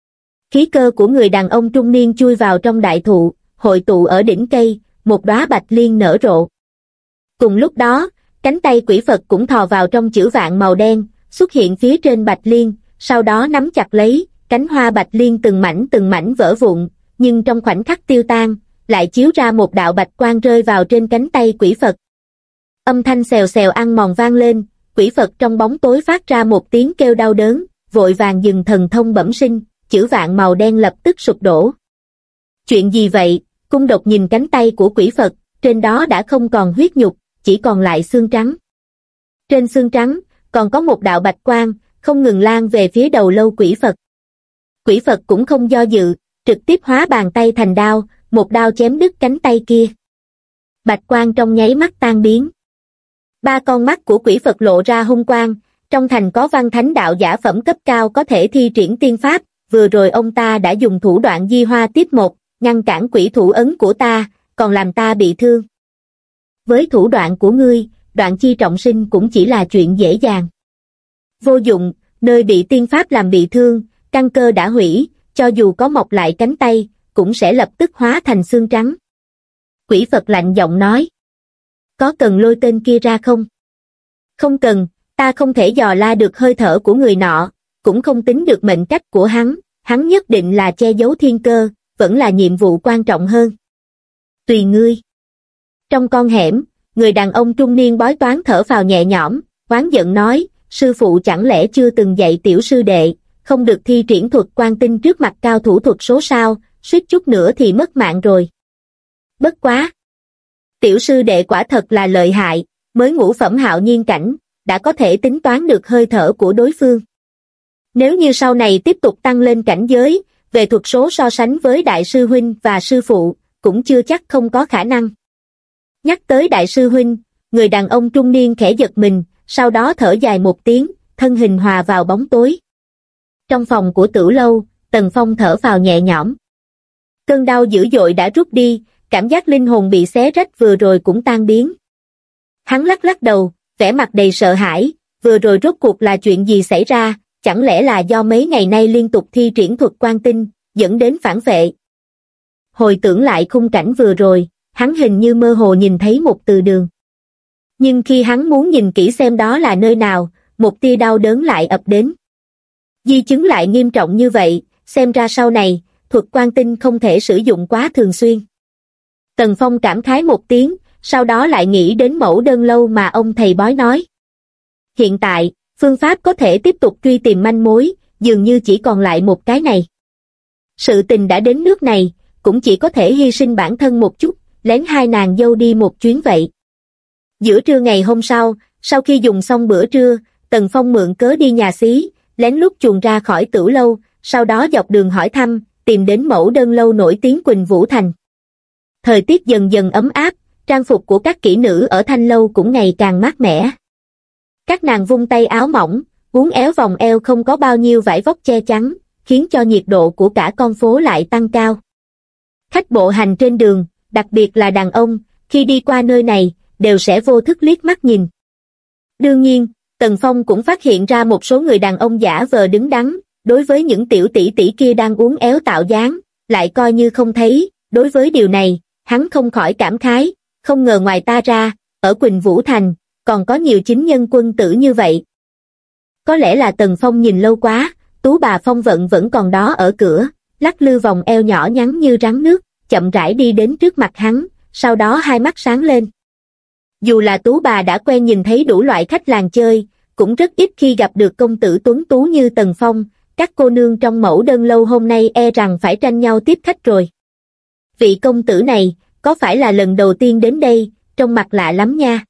Khí cơ của người đàn ông trung niên chui vào trong đại thụ, hội tụ ở đỉnh cây, một đóa bạch liên nở rộ. Cùng lúc đó, cánh tay quỷ Phật cũng thò vào trong chữ vạn màu đen, xuất hiện phía trên bạch liên, sau đó nắm chặt lấy, cánh hoa bạch liên từng mảnh vỡ vụn, nhưng trong khoảnh khắc tiêu tan, lại chiếu ra một đạo bạch quang rơi vào trên cánh tay quỷ Phật. Âm thanh xèo xèo ăn mòn vang lên, quỷ Phật trong bóng tối phát ra một tiếng kêu đau đớn, vội vàng dừng thần thông bẩm sinh, chữ vạn màu đen lập tức sụp đổ. Chuyện gì vậy? Cung Độc nhìn cánh tay của quỷ Phật, trên đó đã không còn huyết nhục, chỉ còn lại xương trắng. Trên xương trắng, còn có một đạo bạch quang, không ngừng lan về phía đầu lâu quỷ Phật. Quỷ Phật cũng không do dự, trực tiếp hóa bàn tay thành đao, một đao chém đứt cánh tay kia. Bạch quang trong nháy mắt tan biến. 3 con mắt của quỷ Phật lộ ra hung quang, trong thành có văn thánh đạo giả phẩm cấp cao có thể thi triển tiên pháp, vừa rồi ông ta đã dùng thủ đoạn Di Hoa Tiếp Mộc, ngăn cản quỷ thủ ấn của ta, còn làm ta bị thương. Với thủ đoạn của ngươi, đoạn chi trọng sinh cũng chỉ là chuyện dễ dàng. Vô dụng, nơi bị tiên pháp làm bị thương, căn cơ đã hủy, cho dù có mọc lại cánh tay, cũng sẽ lập tức hóa thành xương trắng. Quỷ Phật lạnh giọng nói. Có cần lôi tên kia ra không? Không cần, ta không thể dò la được hơi thở của người nọ, cũng không tính được mệnh cách của hắn nhất định là che giấu thiên cơ, vẫn là nhiệm vụ quan trọng hơn. Tùy ngươi. Trong con hẻm, người đàn ông trung niên bói toán thở phào nhẹ nhõm, oán giận nói, sư phụ chẳng lẽ chưa từng dạy tiểu sư đệ, không được thi triển thuật quan tinh trước mặt cao thủ thuật số sao, suýt chút nữa thì mất mạng rồi. Bất quá! Tiểu sư đệ quả thật là lợi hại, mới ngũ phẩm hạo nhiên cảnh, đã có thể tính toán được hơi thở của đối phương. Nếu như sau này tiếp tục tăng lên cảnh giới, về thuật số so sánh với đại sư huynh và sư phụ, cũng chưa chắc không có khả năng. Nhắc tới đại sư huynh, người đàn ông trung niên khẽ giật mình, sau đó thở dài một tiếng, thân hình hòa vào bóng tối. Trong phòng của Tử Lâu, Tần Phong thở phào nhẹ nhõm. Cơn đau dữ dội đã rút đi, cảm giác linh hồn bị xé rách vừa rồi cũng tan biến. Hắn lắc lắc đầu, vẻ mặt đầy sợ hãi, vừa rồi rốt cuộc là chuyện gì xảy ra, chẳng lẽ là do mấy ngày nay liên tục thi triển thuật quan tinh, dẫn đến phản vệ. Hồi tưởng lại khung cảnh vừa rồi, hắn hình như mơ hồ nhìn thấy một từ đường. Nhưng khi hắn muốn nhìn kỹ xem đó là nơi nào, một tia đau đớn lại ập đến. Di chứng lại nghiêm trọng như vậy, xem ra sau này, thuật quan tinh không thể sử dụng quá thường xuyên. Tần Phong cảm khái một tiếng, sau đó lại nghĩ đến mẫu đơn lâu mà ông thầy bói nói. Hiện tại, phương pháp có thể tiếp tục truy tìm manh mối, dường như chỉ còn lại một cái này. Sự tình đã đến nước này, cũng chỉ có thể hy sinh bản thân một chút, lén hai nàng dâu đi một chuyến vậy. Giữa trưa ngày hôm sau khi dùng xong bữa trưa, Tần Phong mượn cớ đi nhà xí, lén lút chuồn ra khỏi Tử Lâu, sau đó dọc đường hỏi thăm, tìm đến mẫu đơn lâu nổi tiếng Quỳnh Vũ Thành. Thời tiết dần dần ấm áp, trang phục của các kỹ nữ ở Thanh Lâu cũng ngày càng mát mẻ. Các nàng vung tay áo mỏng, uốn éo vòng eo không có bao nhiêu vải vóc che chắn, khiến cho nhiệt độ của cả con phố lại tăng cao. Khách bộ hành trên đường, đặc biệt là đàn ông, khi đi qua nơi này, đều sẽ vô thức liếc mắt nhìn. Đương nhiên, Tần Phong cũng phát hiện ra một số người đàn ông giả vờ đứng đắn, đối với những tiểu tỷ tỷ kia đang uốn éo tạo dáng, lại coi như không thấy. Đối với điều này, hắn không khỏi cảm khái, không ngờ ngoài ta ra, ở Quỳnh Vũ Thành, còn có nhiều chính nhân quân tử như vậy. Có lẽ là Tần Phong nhìn lâu quá, Tú bà Phong Vận vẫn còn đó ở cửa, lắc lư vòng eo nhỏ nhắn như rắn nước, chậm rãi đi đến trước mặt hắn, sau đó hai mắt sáng lên. Dù là Tú bà đã quen nhìn thấy đủ loại khách làng chơi, cũng rất ít khi gặp được công tử tuấn tú như Tần Phong, các cô nương trong mẫu đơn lâu hôm nay e rằng phải tranh nhau tiếp khách rồi. Vị công tử này, có phải là lần đầu tiên đến đây, trông mặt lạ lắm nha.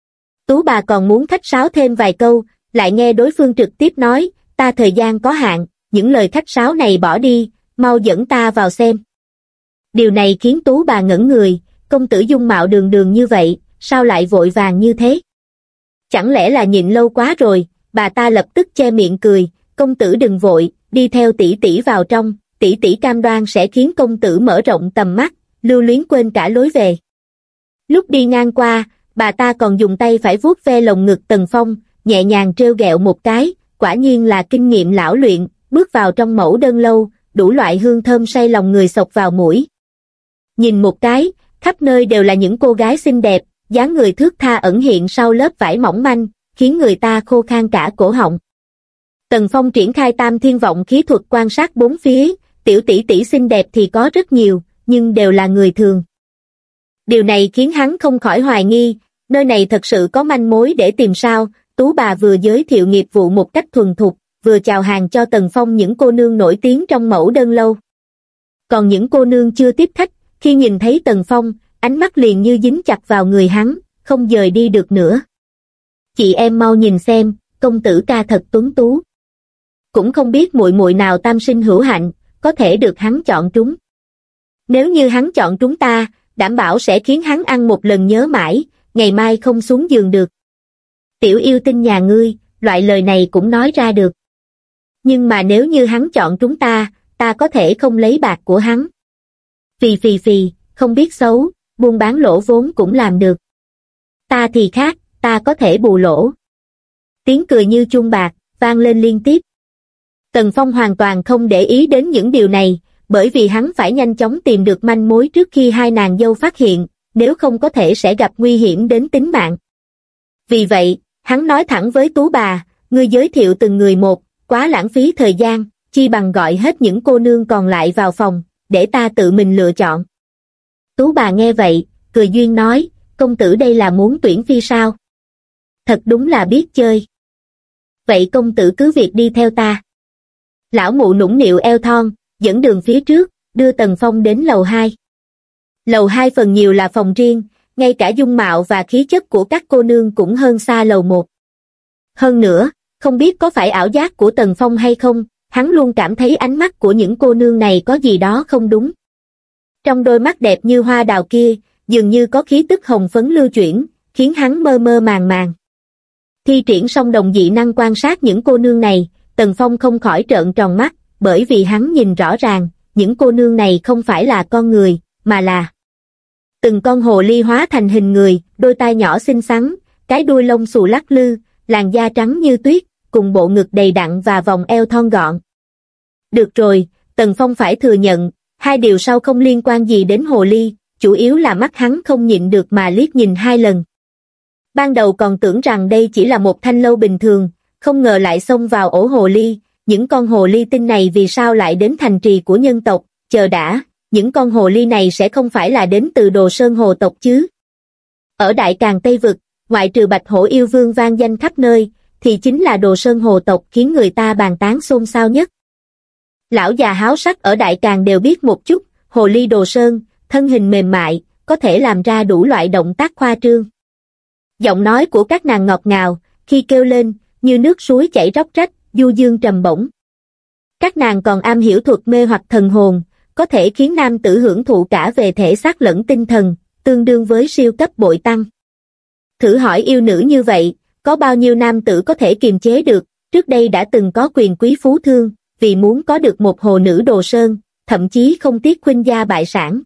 Tú bà còn muốn khách sáo thêm vài câu, lại nghe đối phương trực tiếp nói, ta thời gian có hạn, những lời khách sáo này bỏ đi, mau dẫn ta vào xem. Điều này khiến Tú bà ngẩn người, công tử dung mạo đường đường như vậy, sao lại vội vàng như thế? Chẳng lẽ là nhịn lâu quá rồi, bà ta lập tức che miệng cười, công tử đừng vội, đi theo tỷ tỷ vào trong, tỷ tỷ cam đoan sẽ khiến công tử mở rộng tầm mắt, lưu luyến quên cả lối về. Lúc đi ngang qua, bà ta còn dùng tay phải vuốt ve lồng ngực Tần Phong, nhẹ nhàng trêu ghẹo một cái, quả nhiên là kinh nghiệm lão luyện, bước vào trong mẫu đơn lâu, đủ loại hương thơm say lòng người xộc vào mũi. Nhìn một cái, khắp nơi đều là những cô gái xinh đẹp, dáng người thướt tha ẩn hiện sau lớp vải mỏng manh, khiến người ta khô khan cả cổ họng. Tần Phong triển khai tam thiên vọng khí thuật quan sát bốn phía, tiểu tỷ tỷ xinh đẹp thì có rất nhiều, nhưng đều là người thường. Điều này khiến hắn không khỏi hoài nghi, nơi này thật sự có manh mối để tìm sao. Tú bà vừa giới thiệu nghiệp vụ một cách thuần thục, vừa chào hàng cho Tần Phong những cô nương nổi tiếng trong mẫu đơn lâu. Còn những cô nương chưa tiếp khách, khi nhìn thấy Tần Phong, ánh mắt liền như dính chặt vào người hắn, không dời đi được nữa. Chị em mau nhìn xem, công tử ca thật tuấn tú. Cũng không biết muội muội nào tam sinh hữu hạnh, có thể được hắn chọn trúng. Nếu như hắn chọn chúng ta, đảm bảo sẽ khiến hắn ăn một lần nhớ mãi, ngày mai không xuống giường được. Tiểu yêu tinh nhà ngươi, loại lời này cũng nói ra được. Nhưng mà nếu như hắn chọn chúng ta, ta có thể không lấy bạc của hắn. Phì phì phì, không biết xấu, buôn bán lỗ vốn cũng làm được. Ta thì khác, ta có thể bù lỗ. Tiếng cười như chuông bạc, vang lên liên tiếp. Tần Phong hoàn toàn không để ý đến những điều này, bởi vì hắn phải nhanh chóng tìm được manh mối trước khi hai nàng dâu phát hiện, nếu không có thể sẽ gặp nguy hiểm đến tính mạng. Vì vậy, hắn nói thẳng với Tú bà, ngươi giới thiệu từng người một, quá lãng phí thời gian, chi bằng gọi hết những cô nương còn lại vào phòng, để ta tự mình lựa chọn. Tú bà nghe vậy, cười duyên nói, công tử đây là muốn tuyển phi sao? Thật đúng là biết chơi. Vậy công tử cứ việc đi theo ta. Lão mụ nũng nịu eo thon, dẫn đường phía trước, đưa Tần Phong đến lầu 2. Lầu 2 phần nhiều là phòng riêng, ngay cả dung mạo và khí chất của các cô nương cũng hơn xa lầu 1. Hơn nữa, không biết có phải ảo giác của Tần Phong hay không, hắn luôn cảm thấy ánh mắt của những cô nương này có gì đó không đúng. Trong đôi mắt đẹp như hoa đào kia, dường như có khí tức hồng phấn lưu chuyển, khiến hắn mơ mơ màng màng. Thi triển xong đồng dị năng quan sát những cô nương này, Tần Phong không khỏi trợn tròn mắt, bởi vì hắn nhìn rõ ràng, những cô nương này không phải là con người, mà là từng con hồ ly hóa thành hình người, đôi tai nhỏ xinh xắn, cái đuôi lông xù lắc lư, làn da trắng như tuyết, cùng bộ ngực đầy đặn và vòng eo thon gọn. Được rồi, Tần Phong phải thừa nhận, hai điều sau không liên quan gì đến hồ ly, chủ yếu là mắt hắn không nhịn được mà liếc nhìn 2 lần. Ban đầu còn tưởng rằng đây chỉ là một thanh lâu bình thường, không ngờ lại xông vào ổ hồ ly, những con hồ ly tinh này vì sao lại đến thành trì của nhân tộc, chờ đã, những con hồ ly này sẽ không phải là đến từ Đồ Sơn hồ tộc chứ. Ở Đại Càn Tây Vực, ngoại trừ Bạch Hổ Yêu Vương vang danh khắp nơi, thì chính là Đồ Sơn hồ tộc khiến người ta bàn tán xôn xao nhất. Lão già háo sắc ở Đại Càn đều biết một chút, hồ ly Đồ Sơn, thân hình mềm mại, có thể làm ra đủ loại động tác khoa trương. Giọng nói của các nàng ngọt ngào, khi kêu lên, như nước suối chảy róc rách, du dương trầm bổng. Các nàng còn am hiểu thuật mê hoặc thần hồn, có thể khiến nam tử hưởng thụ cả về thể xác lẫn tinh thần, tương đương với siêu cấp bội tăng. Thử hỏi yêu nữ như vậy, có bao nhiêu nam tử có thể kiềm chế được, trước đây đã từng có quyền quý phú thương, vì muốn có được một hồ nữ Đồ Sơn, thậm chí không tiếc khuynh gia bại sản.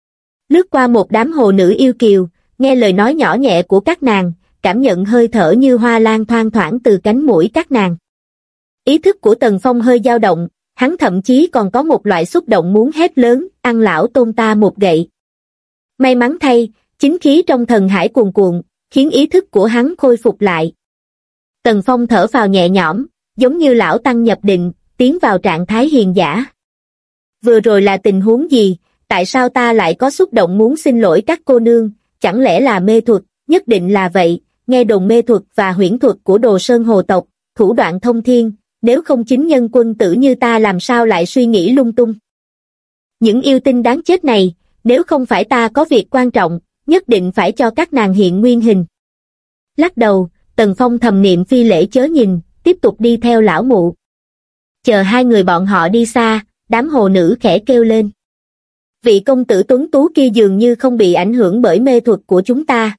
Lướt qua một đám hồ nữ yêu kiều, nghe lời nói nhỏ nhẹ của các nàng, cảm nhận hơi thở như hoa lan thoang thoảng từ cánh mũi các nàng. Ý thức của Tần Phong hơi dao động, hắn thậm chí còn có một loại xúc động muốn hét lớn, ăn lão tôn ta một gậy. May mắn thay, chính khí trong thần hải cuồn cuộn, khiến ý thức của hắn khôi phục lại. Tần Phong thở phào nhẹ nhõm, giống như lão tăng nhập định, tiến vào trạng thái hiền giả. Vừa rồi là tình huống gì, tại sao ta lại có xúc động muốn xin lỗi các cô nương, chẳng lẽ là mê thuật, nhất định là vậy, nghe đồn mê thuật và huyễn thuật của Đồ Sơn hồ tộc, thủ đoạn thông thiên, nếu không chính nhân quân tử như ta làm sao lại suy nghĩ lung tung. Những yêu tinh đáng chết này, nếu không phải ta có việc quan trọng, nhất định phải cho các nàng hiện nguyên hình. Lắc đầu, Tần Phong thầm niệm phi lễ chớ nhìn, tiếp tục đi theo lão mụ. Chờ hai người bọn họ đi xa, đám hồ nữ khẽ kêu lên. Vị công tử tuấn tú kia dường như không bị ảnh hưởng bởi mê thuật của chúng ta.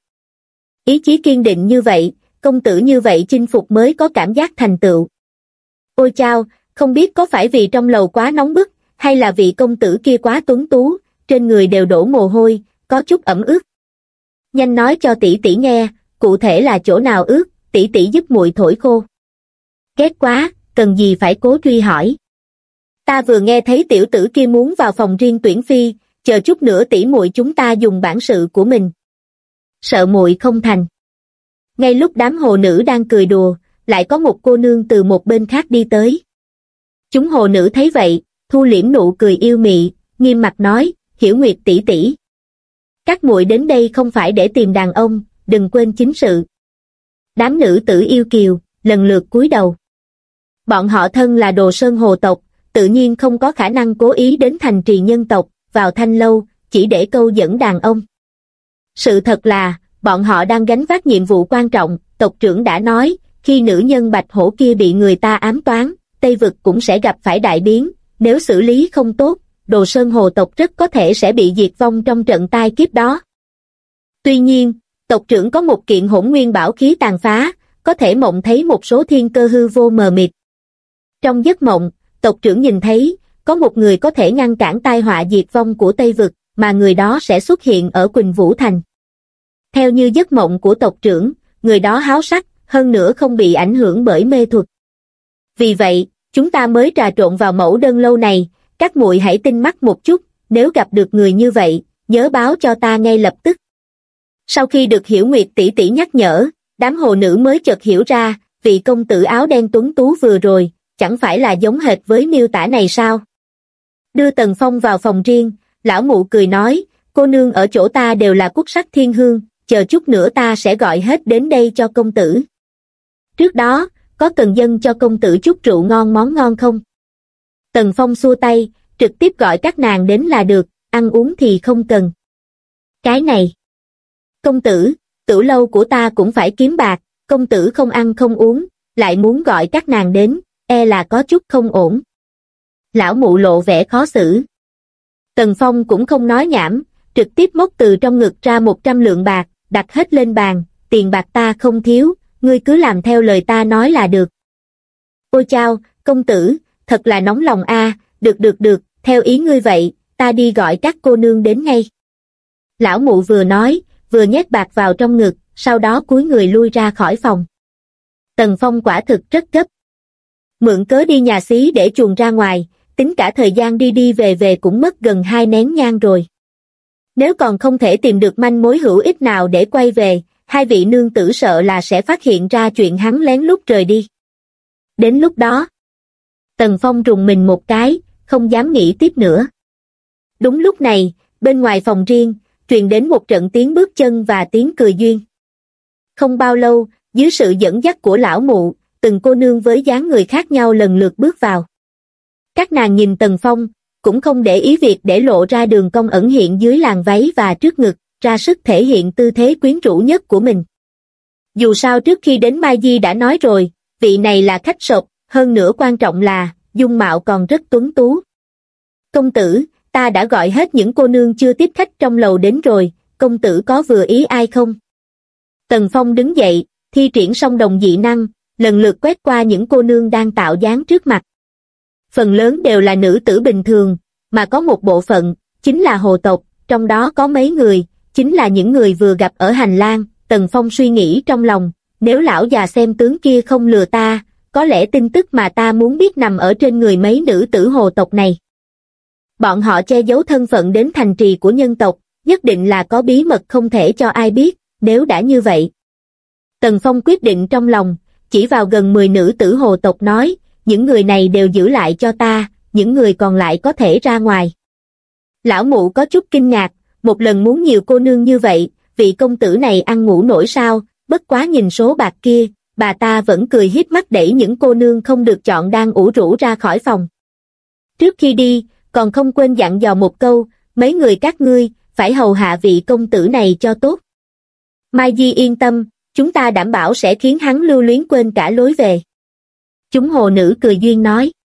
Ý chí kiên định như vậy, công tử như vậy chinh phục mới có cảm giác thành tựu. Ôi chao, không biết có phải vì trong lầu quá nóng bức, hay là vị công tử kia quá tuấn tú, trên người đều đổ mồ hôi, có chút ẩm ướt. Nhanh nói cho tỷ tỷ nghe, cụ thể là chỗ nào ướt, tỷ tỷ giúp muội thổi khô. Ghét quá, cần gì phải cố truy hỏi. Ta vừa nghe thấy tiểu tử kia muốn vào phòng riêng tuyển phi, chờ chút nữa tỷ muội chúng ta dùng bản sự của mình. Sợ muội không thành. Ngay lúc đám hồ nữ đang cười đùa, lại có một cô nương từ một bên khác đi tới. Chúng hồ nữ thấy vậy, thu liễm nụ cười yêu mị, nghiêm mặt nói, Hiểu Nguyệt tỷ tỷ. Các muội đến đây không phải để tìm đàn ông, đừng quên chính sự. Đám nữ tử yêu kiều, lần lượt cúi đầu. Bọn họ thân là Đồ Sơn hồ tộc, tự nhiên không có khả năng cố ý đến thành trì nhân tộc, vào thanh lâu, chỉ để câu dẫn đàn ông. Sự thật là, bọn họ đang gánh vác nhiệm vụ quan trọng, tộc trưởng đã nói, khi nữ nhân Bạch Hổ kia bị người ta ám toán, Tây Vực cũng sẽ gặp phải đại biến, nếu xử lý không tốt, Đồ Sơn hồ tộc rất có thể sẽ bị diệt vong trong trận tai kiếp đó. Tuy nhiên, tộc trưởng có một kiện hỗn nguyên bảo khí tàn phá, có thể mộng thấy một số thiên cơ hư vô mờ mịt. Trong giấc mộng, tộc trưởng nhìn thấy, có một người có thể ngăn cản tai họa diệt vong của Tây Vực, mà người đó sẽ xuất hiện ở Quỳnh Vũ Thành. Theo như giấc mộng của tộc trưởng, người đó háo sắc, hơn nữa không bị ảnh hưởng bởi mê thuật. Vì vậy, chúng ta mới trà trộn vào mẫu đơn lâu này, các muội hãy tinh mắt một chút, nếu gặp được người như vậy, nhớ báo cho ta ngay lập tức. Sau khi được Hiểu Nguyệt tỷ tỷ nhắc nhở, đám hồ nữ mới chợt hiểu ra, vị công tử áo đen tuấn tú vừa rồi, chẳng phải là giống hệt với miêu tả này sao? Đưa Tần Phong vào phòng riêng, lão mụ cười nói, cô nương ở chỗ ta đều là quốc sắc thiên hương, chờ chút nữa ta sẽ gọi hết đến đây cho công tử. Trước đó, có cần dâng cho công tử chút rượu ngon món ngon không? Tần Phong xua tay, trực tiếp gọi các nàng đến là được, ăn uống thì không cần. Cái này. Công tử, tửu lâu của ta cũng phải kiếm bạc, công tử không ăn không uống, lại muốn gọi các nàng đến, e là có chút không ổn. Lão mụ lộ vẻ khó xử. Tần Phong cũng không nói nhảm, trực tiếp móc từ trong ngực ra 100 lượng bạc, đặt hết lên bàn, tiền bạc ta không thiếu, ngươi cứ làm theo lời ta nói là được. Ôi chao, công tử, thật là nóng lòng a, được, theo ý ngươi vậy, ta đi gọi các cô nương đến ngay. Lão mụ vừa nói, vừa nhét bạc vào trong ngực, sau đó cúi người lui ra khỏi phòng. Tần Phong quả thực rất gấp. Mượn cớ đi nhà xí để chuồn ra ngoài, tính cả thời gian đi về cũng mất gần 2 nén nhang rồi. Nếu còn không thể tìm được manh mối hữu ích nào để quay về, hai vị nương tử sợ là sẽ phát hiện ra chuyện hắn lén lút rời đi. Đến lúc đó, Tần Phong rùng mình một cái, không dám nghĩ tiếp nữa. Đúng lúc này, bên ngoài phòng riêng, truyền đến một trận tiếng bước chân và tiếng cười duyên. Không bao lâu, dưới sự dẫn dắt của lão mụ, từng cô nương với dáng người khác nhau lần lượt bước vào. Các nàng nhìn Tần Phong, cũng không để ý việc để lộ ra đường cong ẩn hiện dưới làn váy và trước ngực, ra sức thể hiện tư thế quyến rũ nhất của mình. Dù sao trước khi đến Mai Di đã nói rồi, vị này là khách sộp, hơn nữa quan trọng là, dung mạo còn rất tuấn tú. Công tử, ta đã gọi hết những cô nương chưa tiếp khách trong lầu đến rồi, công tử có vừa ý ai không? Tần Phong đứng dậy, thi triển song đồng dị năng, lần lượt quét qua những cô nương đang tạo dáng trước mặt. Phần lớn đều là nữ tử bình thường, mà có một bộ phận, chính là hồ tộc, trong đó có mấy người, chính là những người vừa gặp ở hành lang. Tần Phong suy nghĩ trong lòng, nếu lão già xem tướng kia không lừa ta, có lẽ tin tức mà ta muốn biết nằm ở trên người mấy nữ tử hồ tộc này. Bọn họ che giấu thân phận đến thành trì của nhân tộc, nhất định là có bí mật không thể cho ai biết, nếu đã như vậy. Tần Phong quyết định trong lòng, chỉ vào gần 10 nữ tử hồ tộc nói, những người này đều giữ lại cho ta, những người còn lại có thể ra ngoài. Lão mụ có chút kinh ngạc, một lần muốn nhiều cô nương như vậy, vị công tử này ăn ngủ nổi sao, bất quá nhìn số bạc kia, bà ta vẫn cười hiếp mắt đẩy những cô nương không được chọn đang ủ rũ ra khỏi phòng. Trước khi đi, còn không quên dặn dò một câu, mấy người các ngươi, phải hầu hạ vị công tử này cho tốt. Mai Di yên tâm, chúng ta đảm bảo sẽ khiến hắn lưu luyến quên cả lối về. Chúng hồ nữ cười duyên nói.